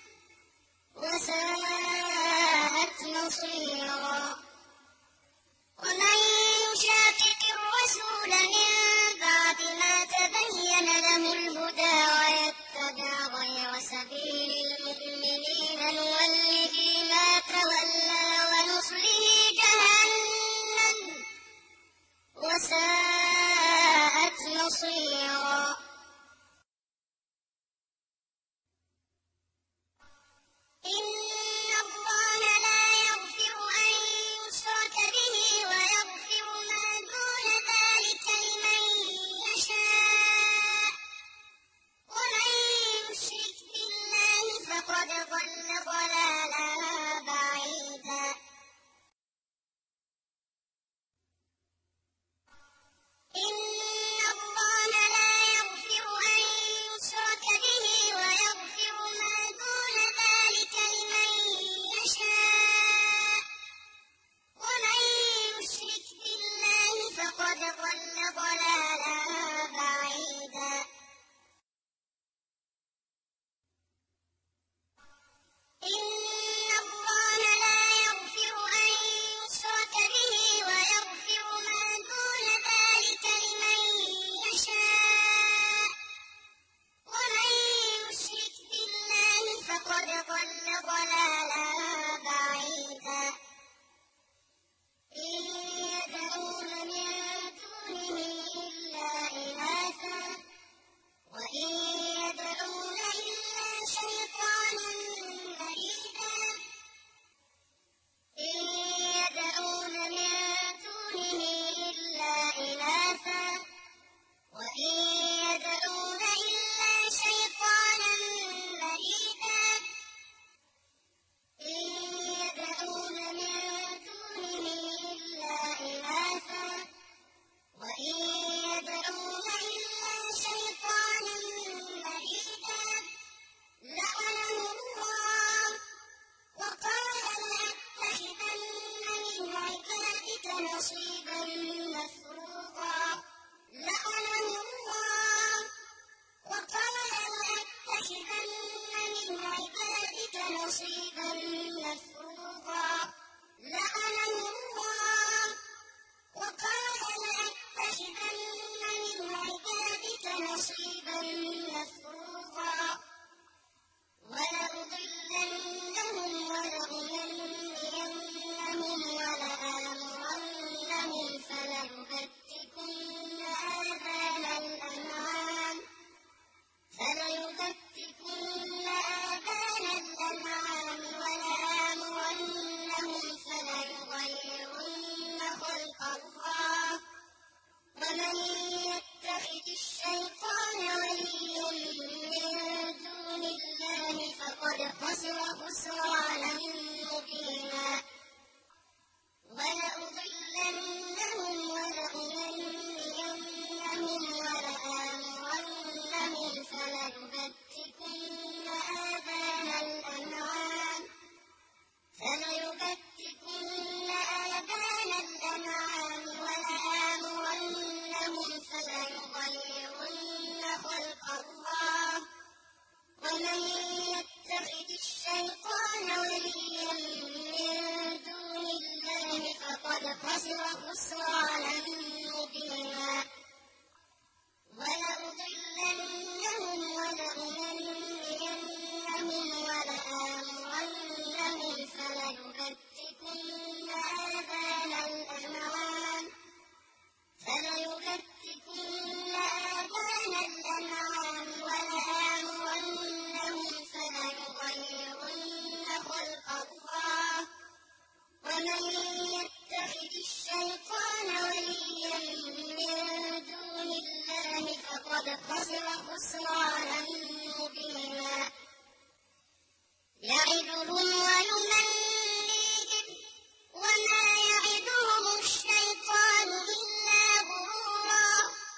وساءت مصيرا ومن يشاقق الرسول من بعد ما تبين له الهدى ويتبع غير سبيل المؤمنين نوله ما تولى ونصله جهنم وساءت مصيرا إن الله لا يغفر أن يشرك به ويغفر ما دون ذلك لمن يشاء ومن يشرك بالله فقد ضل ضلالا بعيدا إن الله لا يغفر أن يشرك به ويغفر ما دون ذلك لمن يشاء ومن يشرك بالله فقد ضل ضلالا بعيدا إن الله لا يغفر أن يشرك به ويغفر ما دون ذلك لمن يشاء ومن يشرك بالله فقد ضل ضلالا بعيدا إن يدعون من دونه إلا إناثا وإن يدعون إلا شيطانا مريدا إن يدعون من دونه إلا إناثا وإن يدعون إلا شيطانا مريدا إن يدعون من دونه إلا إناثا وإن يدعون إلا شيطانا مريدا لعنه الله وقال لأتخذن من عبادك نصيبا مفروضا لعنه الله وقال لأتخذن من عبادك نصيبا مفروضا لعنه الله وقال لأتخذن من عبادك نصيبا مفروضا ولأضلنهم ولأمنينهم ولآمرنهم فليبتكن آذان الأنعام ولآمرنهم فليغيرن خلق الله ومن يتخذ الشيطان وليا من دون الله فقد خسر خسرانا مبينا ولأضلنهم ولأمنينهم ولآمرنهم فليبتكن آذان الأنعام ولآمرنهم فليغيرن خلق الله خسرانا مبينا ولأضلنهم ولأمنينهم ولآمرنهم فليبتكن آذان الأنعام ولآمرنهم فليغيرن خلق الله ومن يتخذ الشيطان وليا من دون الله فقد خسر خسرانا مبينا يعدهم ويمنيهم وما يعدهم الشيطان إلا غرورا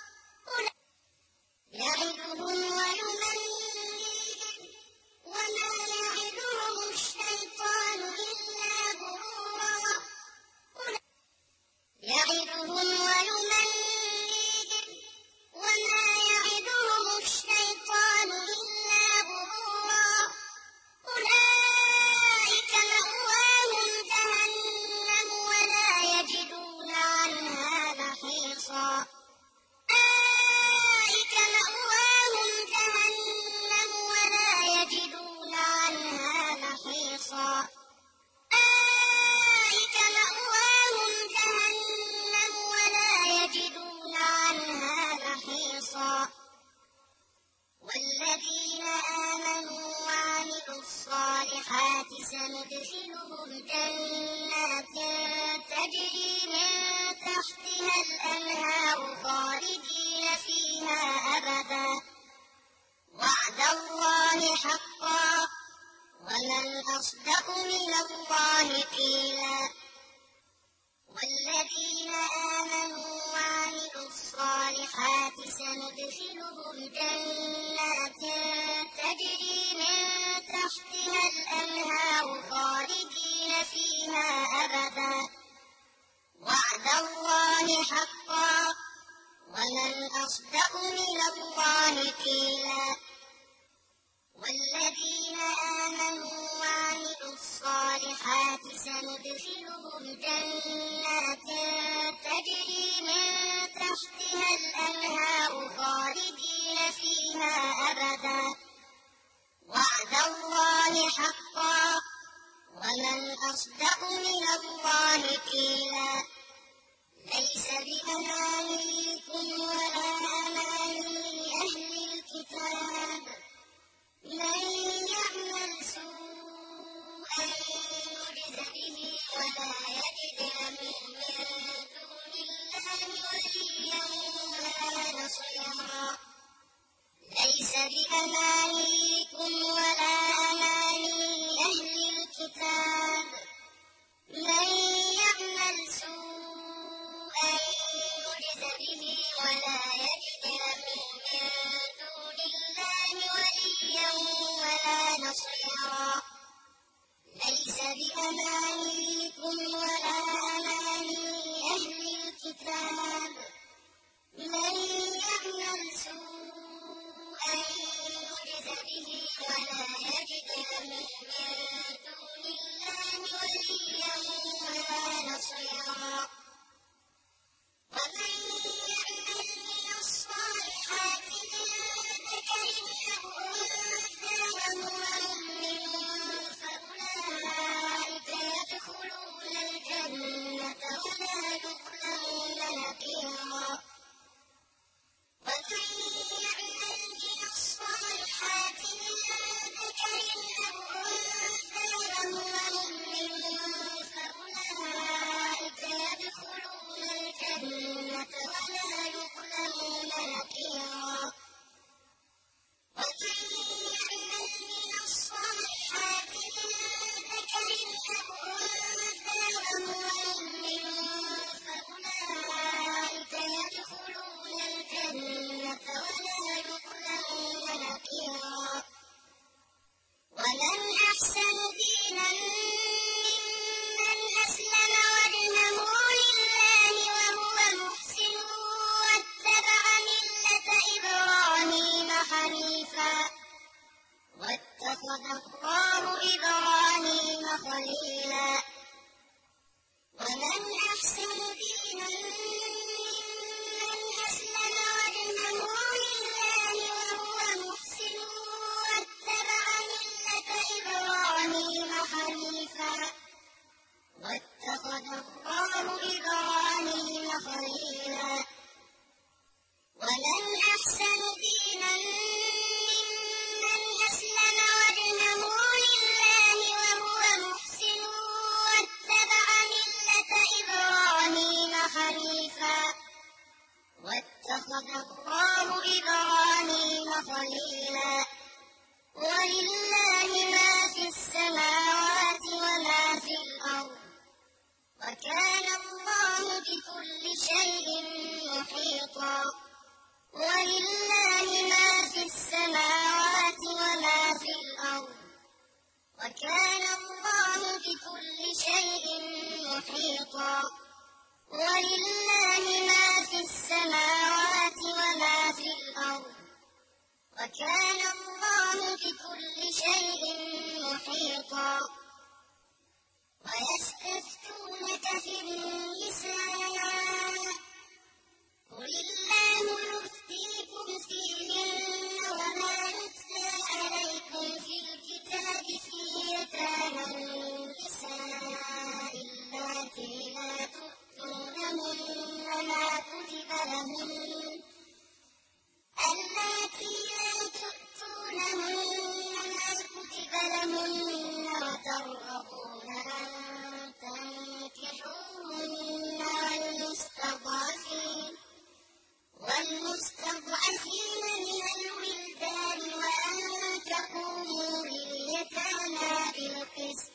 يعدهم ويمنيهم وما يعدهم الشيطان إلا غرورا يعدهم ويمنيهم وما يعدهم الشيطان إلا غرورا أولئك مأواهم جهنم ولا يجدون عنها محيصا أولئك مأواهم جهنم ولا يجدون عنها محيصا أولئك مأواهم جهنم ولا يجدون عنها محيصا والذين آمنوا وعملوا الصالحات سندخلهم جنات تجري من تحتها الأنهار خالدين فيها أبدا وعد الله حقا ومن أصدق من الله قيلا والذين آمنوا وعملوا الصالحات سندخلهم جنات تجري من تحتها الأنهار خالدين فيها أبدا وعد الله حقا ومن أصدق من الله قيلا والذين آمنوا وعملوا الصالحات سندخلهم جنات تجري من تحتها الأنهار خالدين فيها أبدا وعد الله حقا ومن أصدق من الله قيلا ليس بأمانيكم ولا أماني أهل الكتاب من يعمل سوءا يجز به ولا يجد له من دون الله وليا ولا نصيرا ليس بأمانيكم ولا أماني أهل الكتاب من يعمل سوءا يجز به ولا يجد له من دون الله وليا ولا نصيرا ليس بأمانيكم ولا أماني أهل الكتاب من يعمل سوءا يجز به ولا يجد له من دون الله وليا ولا نصيرا ومن يعمل من الصالحات من ذكر أو أنثى وهو مؤمن فأولئك يدخلون الجنة ولا يظلمون نقيرا ومن يعمل من الصالحات من ذكر أو أنثى وهو مؤمن فأولئك يدخلون الجنة ولا يظلمون نقيرا ومن يعمل من الصالحات من ذكر أو أنثى وهو مؤمن فأولئك يدخلون الجنة ولا يظلمون نقيرا ومن أحسن دينا ممن أسلم وجهه لله وهو محسن واتبع ملة إبراهيم حنيفا واتخذ الله إبراهيم خليلا ومن أحسن دينا وكان الله بكل شيء محيطا ويستفتونك في النساء قل الله يفتيكم فيهن وما يتلى عليكم في الكتاب في يتامى النساء اللاتي لا تؤتونهن ما كتب لهن وترغبون أن تنكحوهن والمستضعفين من الولدان وأن تقوموا لليتامى بالقسط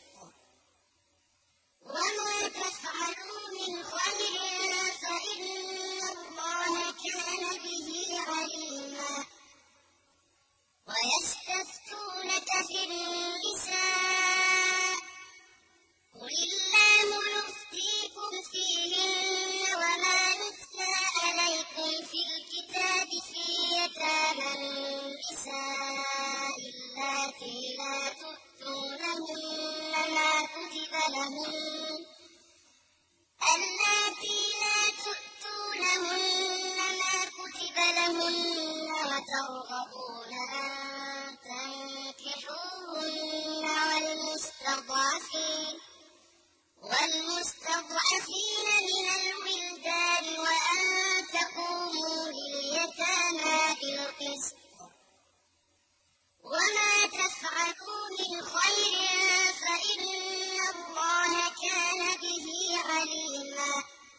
وما تفعلوا من خير فإن الله كان به عليما ويستفتونك في النساء قل الله يفتيكم فيهن وما يتلى عليكم في الكتاب في يتامى النساء اللاتي لا تؤتونهن ما كتب لهن وترغبون أن تنكحوهن والمستضعفين من الولدان وأن تقوموا لليتامى بالقسط وما تفعلوا من خير فإن الله كان به عليما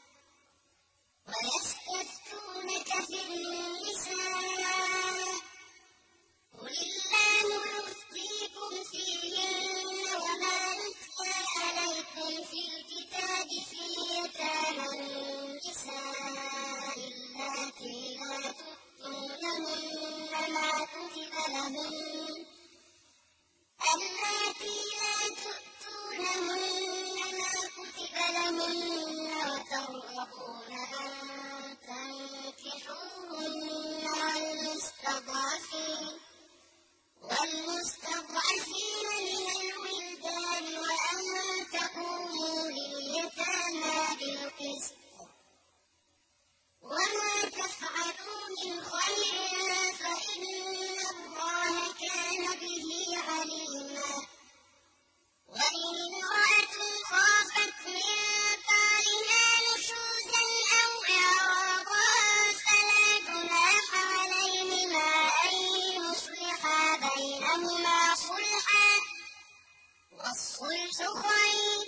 ويستفتونك في النساء قل الله يفتيكم فيهن وما يتلى عليكم في الكتاب في يتامى النساء اللاتي لا تؤتونهن ما كتب لهن وترغبون أن تنكحوهن والمستضعفين من الولدان وأن تقوموا لليتامى بالقسط وما تفعلوا من خير فإن الله كان به عليما وإن امرأة خافت من بعلها نشوزا أو إعراضا فلا جناح عليهما أن يصلحا بينهما صلحا والصلح خير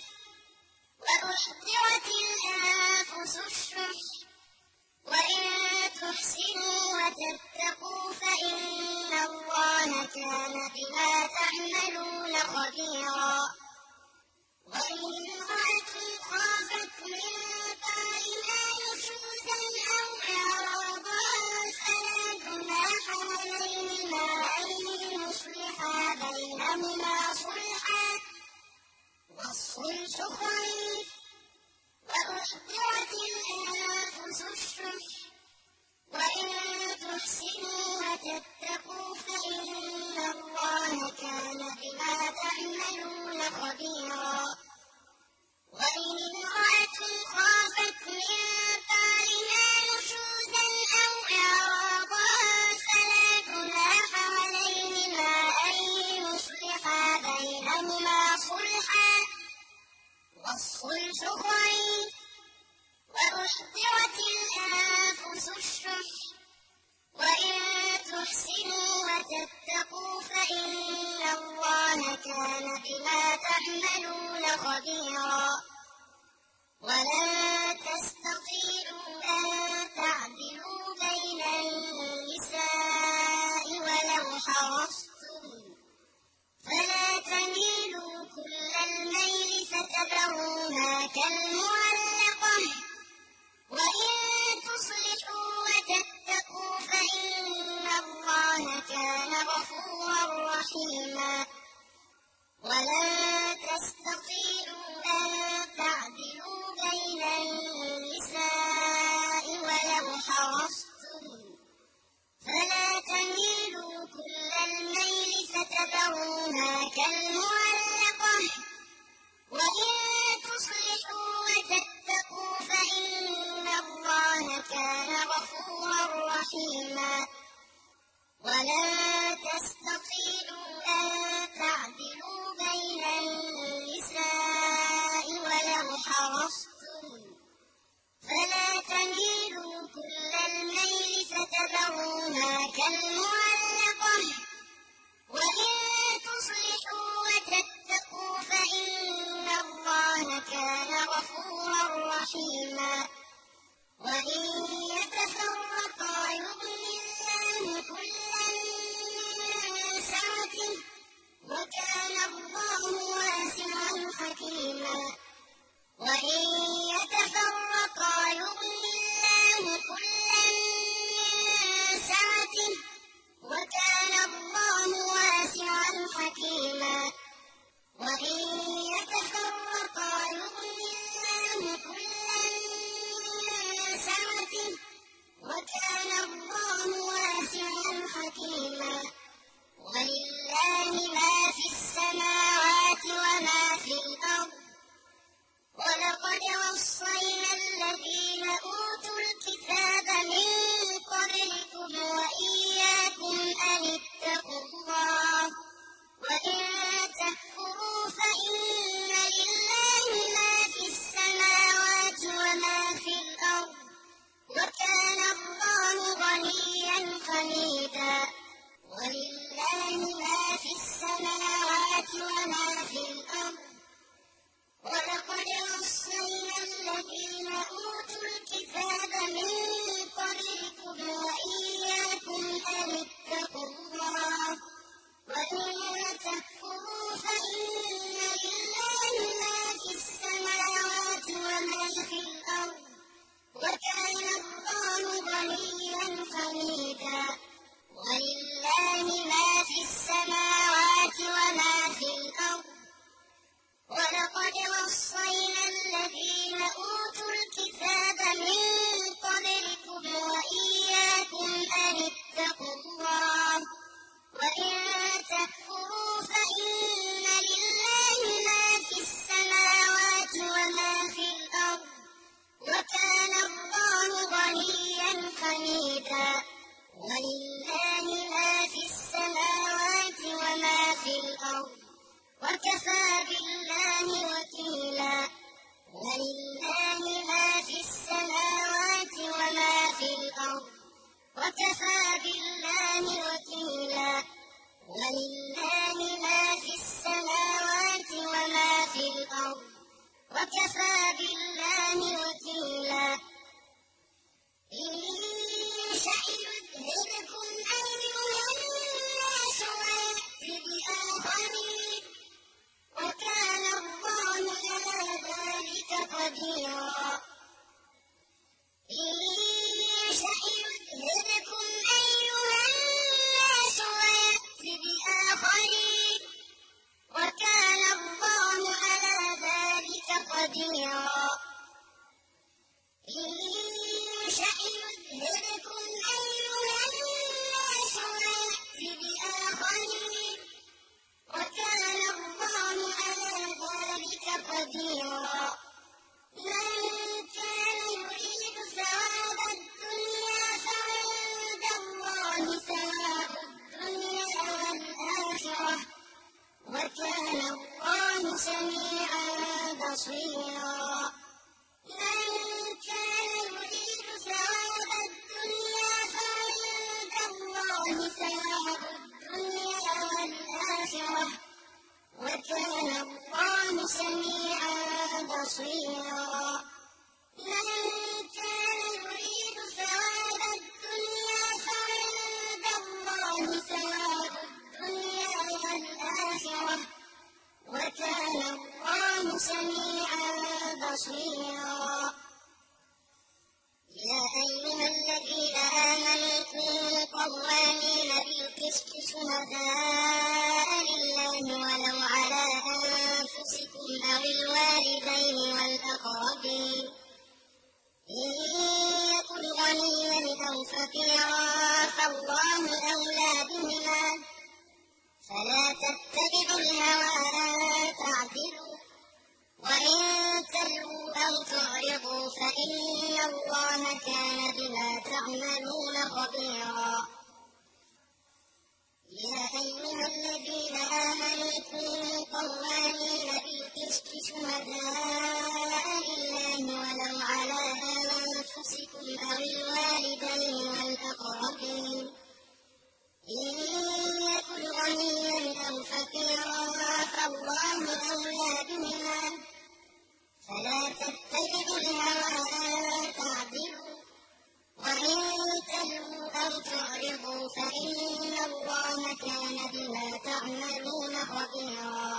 وأحضرت الأنفس الشح وإن تحسنوا وتتقوا فإن الله كان بما تعملون خبيرا وإن امرأة خافت من بعلها نشوزا أو إعراضا فلا جناح عليهما أن يصلحا بينهما صلحا والصلح خير وأحضرت الأنفس الشح وإن تحسنوا وتتقوا فإن الله كان بما تعملون خبيرا وإن امرأة خافت من بعلها نشوزا أو إعراضا فلا جناح عليهما أن يصلحا بينهما صلحا والصلح خير وأحضرت الأنفس الشح وإن تحسنوا وتتقوا فإن الله كان بما تعملون خبيرا ولن تستطيعوا أن تعدلوا بين النساء ولو حرصتم فلا تميلوا كل الميل فتذروها كالمعلقة وإن تصلحوا وتتقوا فإن الله كان غفورا رحيما ولن تستطيعوا أن تعدلوا بين النساء ولو حرصتم فلا تميلوا كل تذروها كالمعلقة وإن تصلحوا وتتقوا فإن الله كان غفورا رحيما ولن تستطيعوا أن تعدلوا بين النساء ولو حرصتم فلا تميلوا كل الميل فتذروها كالمعلقة وإن تصلحوا وتتقوا فإن الله كان غفورا رحيما وإن يتفرقا يغن الله كلا من سعته وكان الله واسعا حكيما وإن يتفرقا يغن الله كلا من سعته وكان الله واسعا حكيما وإن يتفرقا يغن الله كلا من سعته وكان الله واسعا حكيما ولله ما في السماوات وما في الأرض ولقد وصينا الذين أوتوا الكتاب من قبلكم وإياكم أن اتقوا الله وإن تكفروا فإن لله ما في السماوات وما في الأرض وكان الله غنيا حميدا ولله ما في السماوات وما في الأرض ولقد وصينا الذين أوتوا الكتاب من قبلكم وإياكم أن اتقوا الله وإن تكفروا فإن لله ما في السماوات وما في الأرض وكان الله غنيا حميدا ولله ما في السماوات وما في الأرض ولقد وصينا الذين أوتوا الكتاب من قبلكم وإياكم أن اتقوا الله وإن تكفروا فإن لله ما في السماوات وما في الأرض وكان الله غنيا حميدا ولله ما في السماوات وما في الأرض وكفى بالله وكيلا ولله ما في السماوات وما في الأرض وكفى بالله وكيلا ولله ما في السماوات وما في الأرض وكفى بالله وكيلا إن يشأ يذهبكم أيها الناس ويأت بآخرين وكان الله على ذلك قديرا إن يشأ يذهبكم أيها الناس ويأت بآخرين وكان الله على ذلك قديرا إن يشأ يذهبكم أيها الناس ويأت بآخرين وكان الله على ذلك قديرا من كان يريد ثواب الدنيا فعند الله ثواب الدنيا والآخرة وكان الله سميعا بصيرا من كان يريد ثواب الدنيا فعند الله ثواب الدنيا والآخرة وكان الله سميعا بصيرا من كان يريد ثواب الدنيا فعند الله ثواب الدنيا والآخرة وكان الله سميعا شهداء لله ولو على أنفسكم أو الوالدين والأقربين إن يكن غنيا أو فقيرا فالله أولى بهما فلا تتبعوا الهوى أن تعدلوا وإن تلووا أو تعرضوا فإن الله كان بما تعملون خبيرا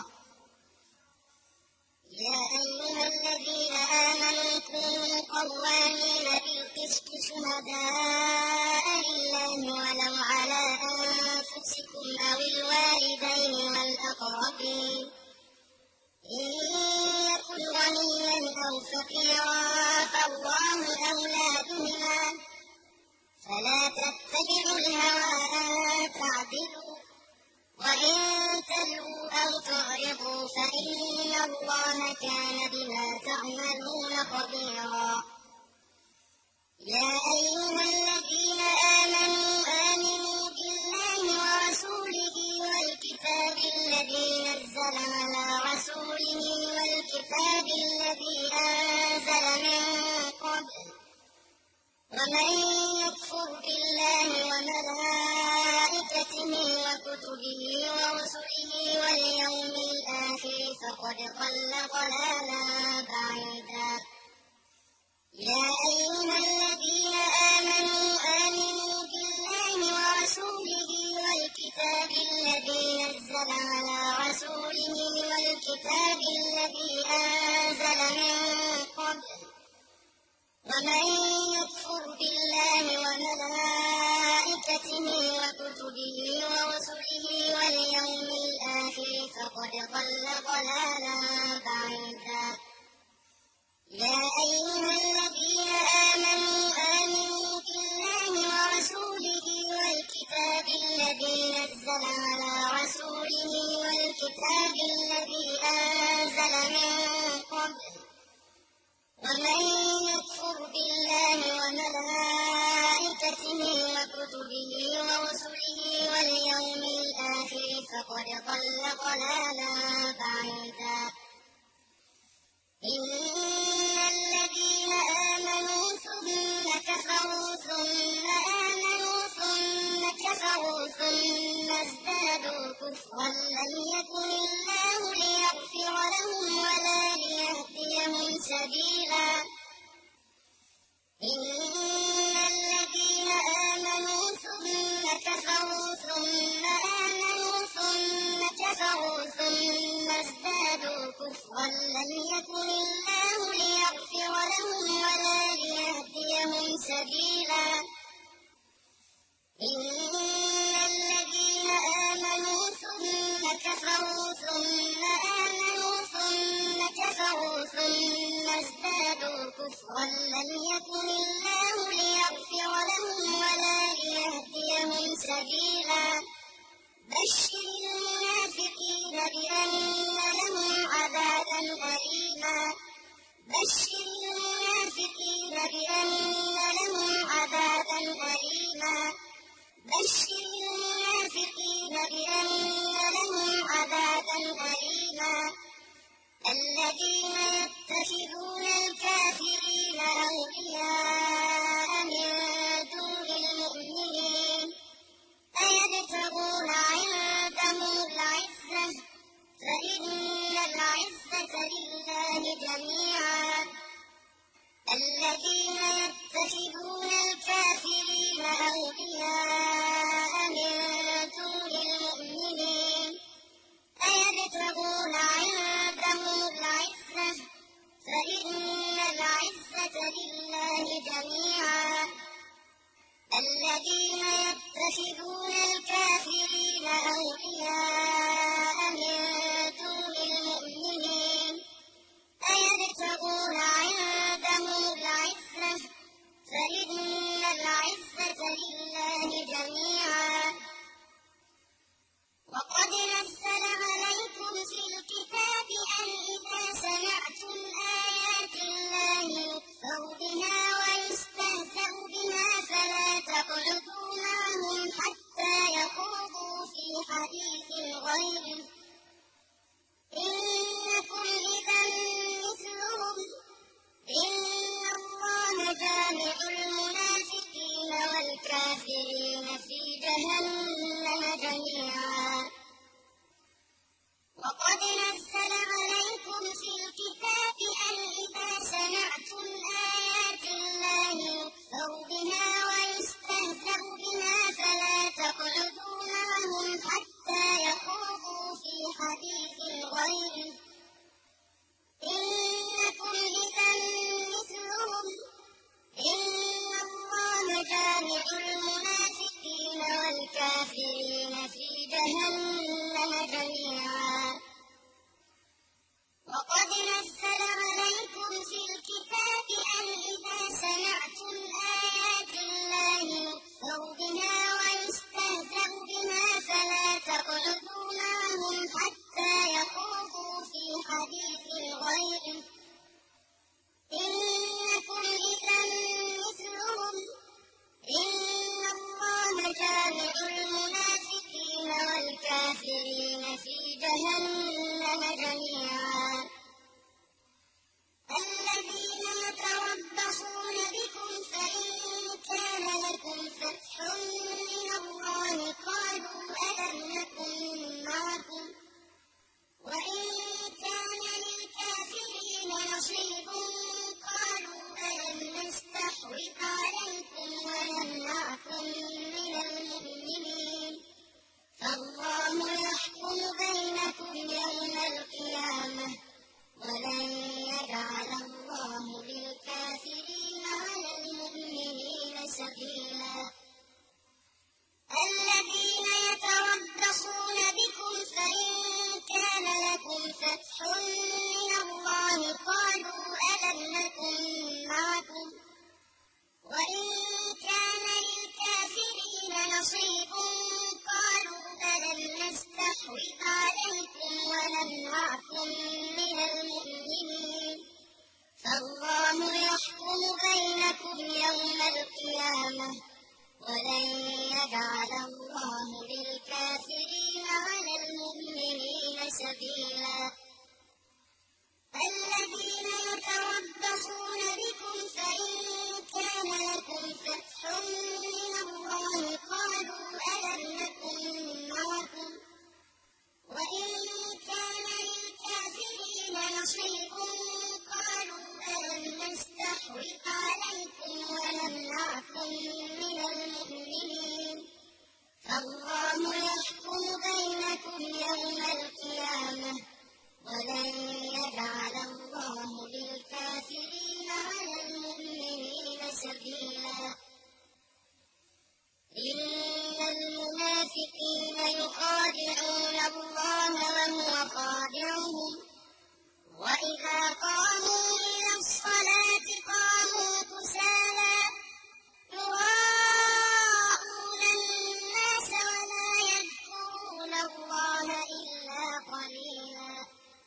يا أيها الذين آمنوا كونوا قوامين بالقسط شهداء لله ولو على أنفسكم أو الوالدين والأقربين إن يكن غنيا أو فقيرا فالله أولى بهما فلا تتبعوا الهوى أن تعدلوا وإن تلووا أو تعرضوا فإن الله كان بما تعملون خبيرا يا أيها الذين آمنوا بالله ورسوله والكتاب الذي نزل على رسوله والكتاب الذي أنزل من قبل ومن يكفر بالله وملائكته وكتبه ورسله واليوم الآخر فقد ضل ضلالا بعيدا يا أيها الذين آمنوا بالله ورسوله والكتاب الذي نزل على رسوله والكتاب الذي أنزل من قبل ومن يكفر بالله وملائكته وكتبه ورسله واليوم الآخر فقد ضل ضلالا بعيدا يا أيها الذين آمنوا بالله ورسوله والكتاب الذي نزل على رسوله والكتاب الذي أنزل من قبل ومن يكفر بالله وملائكته وكتبه ورسله واليوم الآخر فقد ضل ضلالا بعيدا إن الذين آمنوا ثم كفروا ثم آمنوا ثم كفروا ثم ازدادوا كفرا لم يكن الله ليغفر لهم ولا ليهديهم سبيلا إن الذين آمنوا ثم كفروا ثم آمنوا ثم كفروا ثم ازدادوا كفرا لم يكن الله ليغفر لهم ولا ليهديهم سبيلا إن الذين آمنوا ثم كفروا ثم آمنوا ثم كفروا ثم ازدادوا كفرا لم يكن الله ليغفر لهم ولا ليهديهم سبيلا بشر المنافقين بأن لهم عذابا أليما بشر المنافقين بأن لهم عذابا أليما بشر المنافقين بأن لهم عذابا أليما الذين يتخذون الكافرين أولياء من دون المؤمنين أيبتغون عندهم العزة فإن العزة لله جميعا الذين يتخذون الكافرين أولياء من دون المؤمنين أيبتغون عندهم العزة فإن العزة لله جميعا الذين يتخذون الكافرين أولياء من دون المؤمنين أيبتغون عندهم العزة فإن العزة لله جميعا وقد نزل عليكم في الكتاب أن إذا سمعتم آيات الله يكفر بها ويستهزأ بها فلا تقعدوا معهم حتى يخوضوا في حديث غيره إنكم إذا جميعا الذين يتربصون بكم فإن كان لكم فتح من الله قالوا ألم نكن معكم وإن كان للكافرين نصيب قالوا ألم نستحوذ عليكم ونمنعكم من المؤمنين فالله يحكم بينكم يوم القيامة ولن يجعل الله للكافرين على المؤمنين سبيلا الذين يتربصون بكم فإن كان لكم فتح من الله قالوا ألم نكن معكم وإن كان للكافرين نصيب قالوا ألم نستحوذ عليكم ونمنعكم من المؤمنين فالله يحكم بينكم يوم القيامة ولن يجعل الله للكافرين على المؤمنين سبيلا الذين يتربصون بكم فإن كان لكم فتح من الله قالوا ألم نكن معكم وإن كان للكافرين نصيب قالوا ألم نستحوذ عليكم ونمنعكم من المؤمنين فالله يحكم بينكم يوم القيامة ولن يجعل الله للكافرين على المؤمنين سبيلا إن المنافقين يخادعون الله وهو خادعهم وإذا قاموا إلى الصلاة قاموا كسالى يراءون الناس ولا يذكرون الله إلا قليلا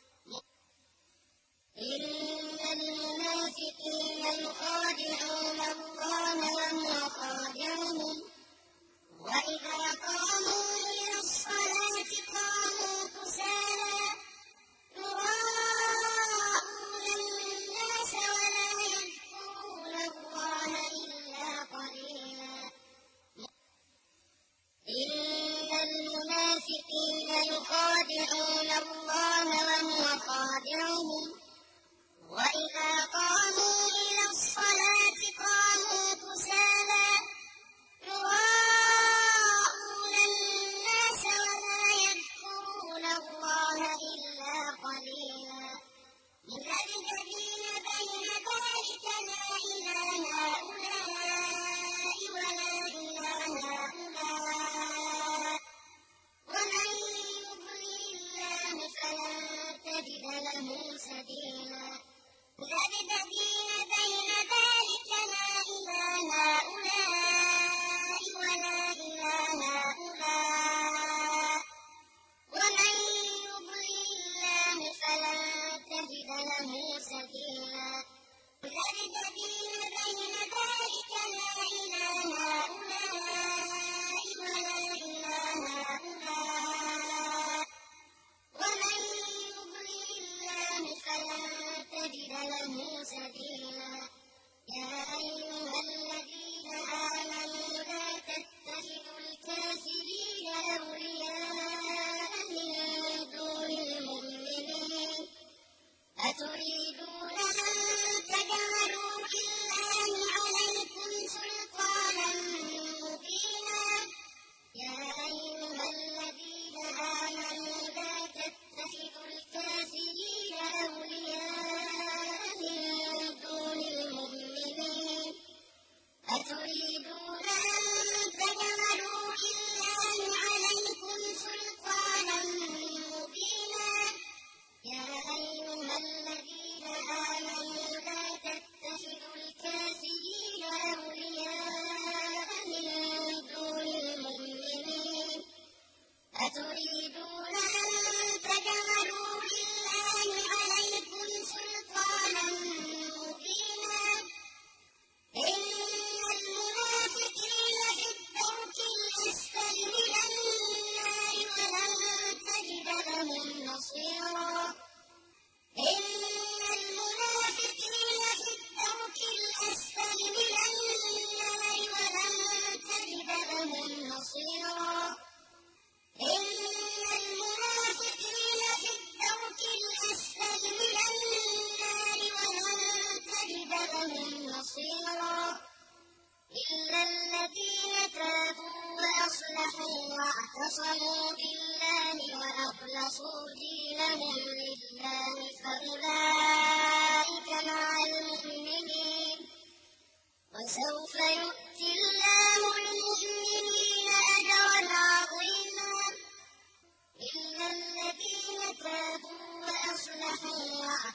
إن المنافقين يخادعون الله وهو خادعهم وإذا قاموا إلى الصلاة قاموا كسالى يراءون الناس ولا يذكرون الله إلا قليلا إن المنافقين يخادعون الله وهو خادعهم وإذا قاموا إلى الصلاة قاموا كسالى يراءون الناس ولا يذكرون الله إلا قليلا مذبذبين بين ذلك لا إلى هؤلاء ولا إلى هؤلاء ومن يضلل الله فلن تجد له سبيلا مذبذبين بين ذلك لا إلى هؤلاء ولا إلى هؤلاء ومن يضلل الله فلن تجد له سبيلا مذبذبين بين ذلك لا إلى هؤلاء ولا إلى هؤلاء ومن يضلل الله فلن تجد له سبيلا يا أيها الذين آمنوا لا تتخذوا الكافرين أولياء من دون المؤمنين أتريدون أن تجعلوا لله عليكم سلطانا مبينا يا أيها الذين آمنوا لا تتخذوا الكافرين أولياء من دون المؤمنين أتريدون أن تجعلوا لله عليكم سلطانا مبينا يا أيها الذين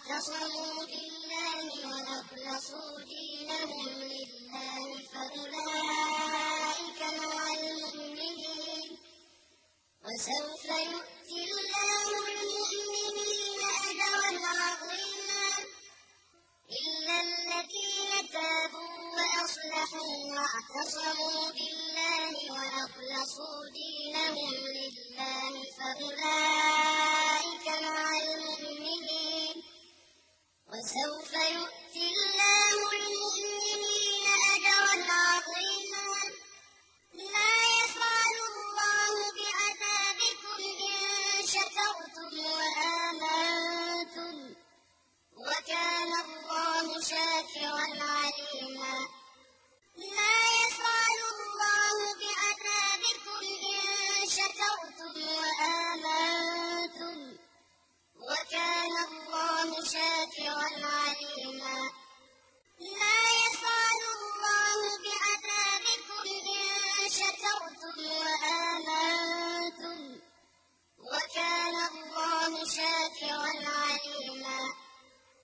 واعتصموا بالله وأخلصوا دينهم لله فأولئك مع المؤمنين وسوف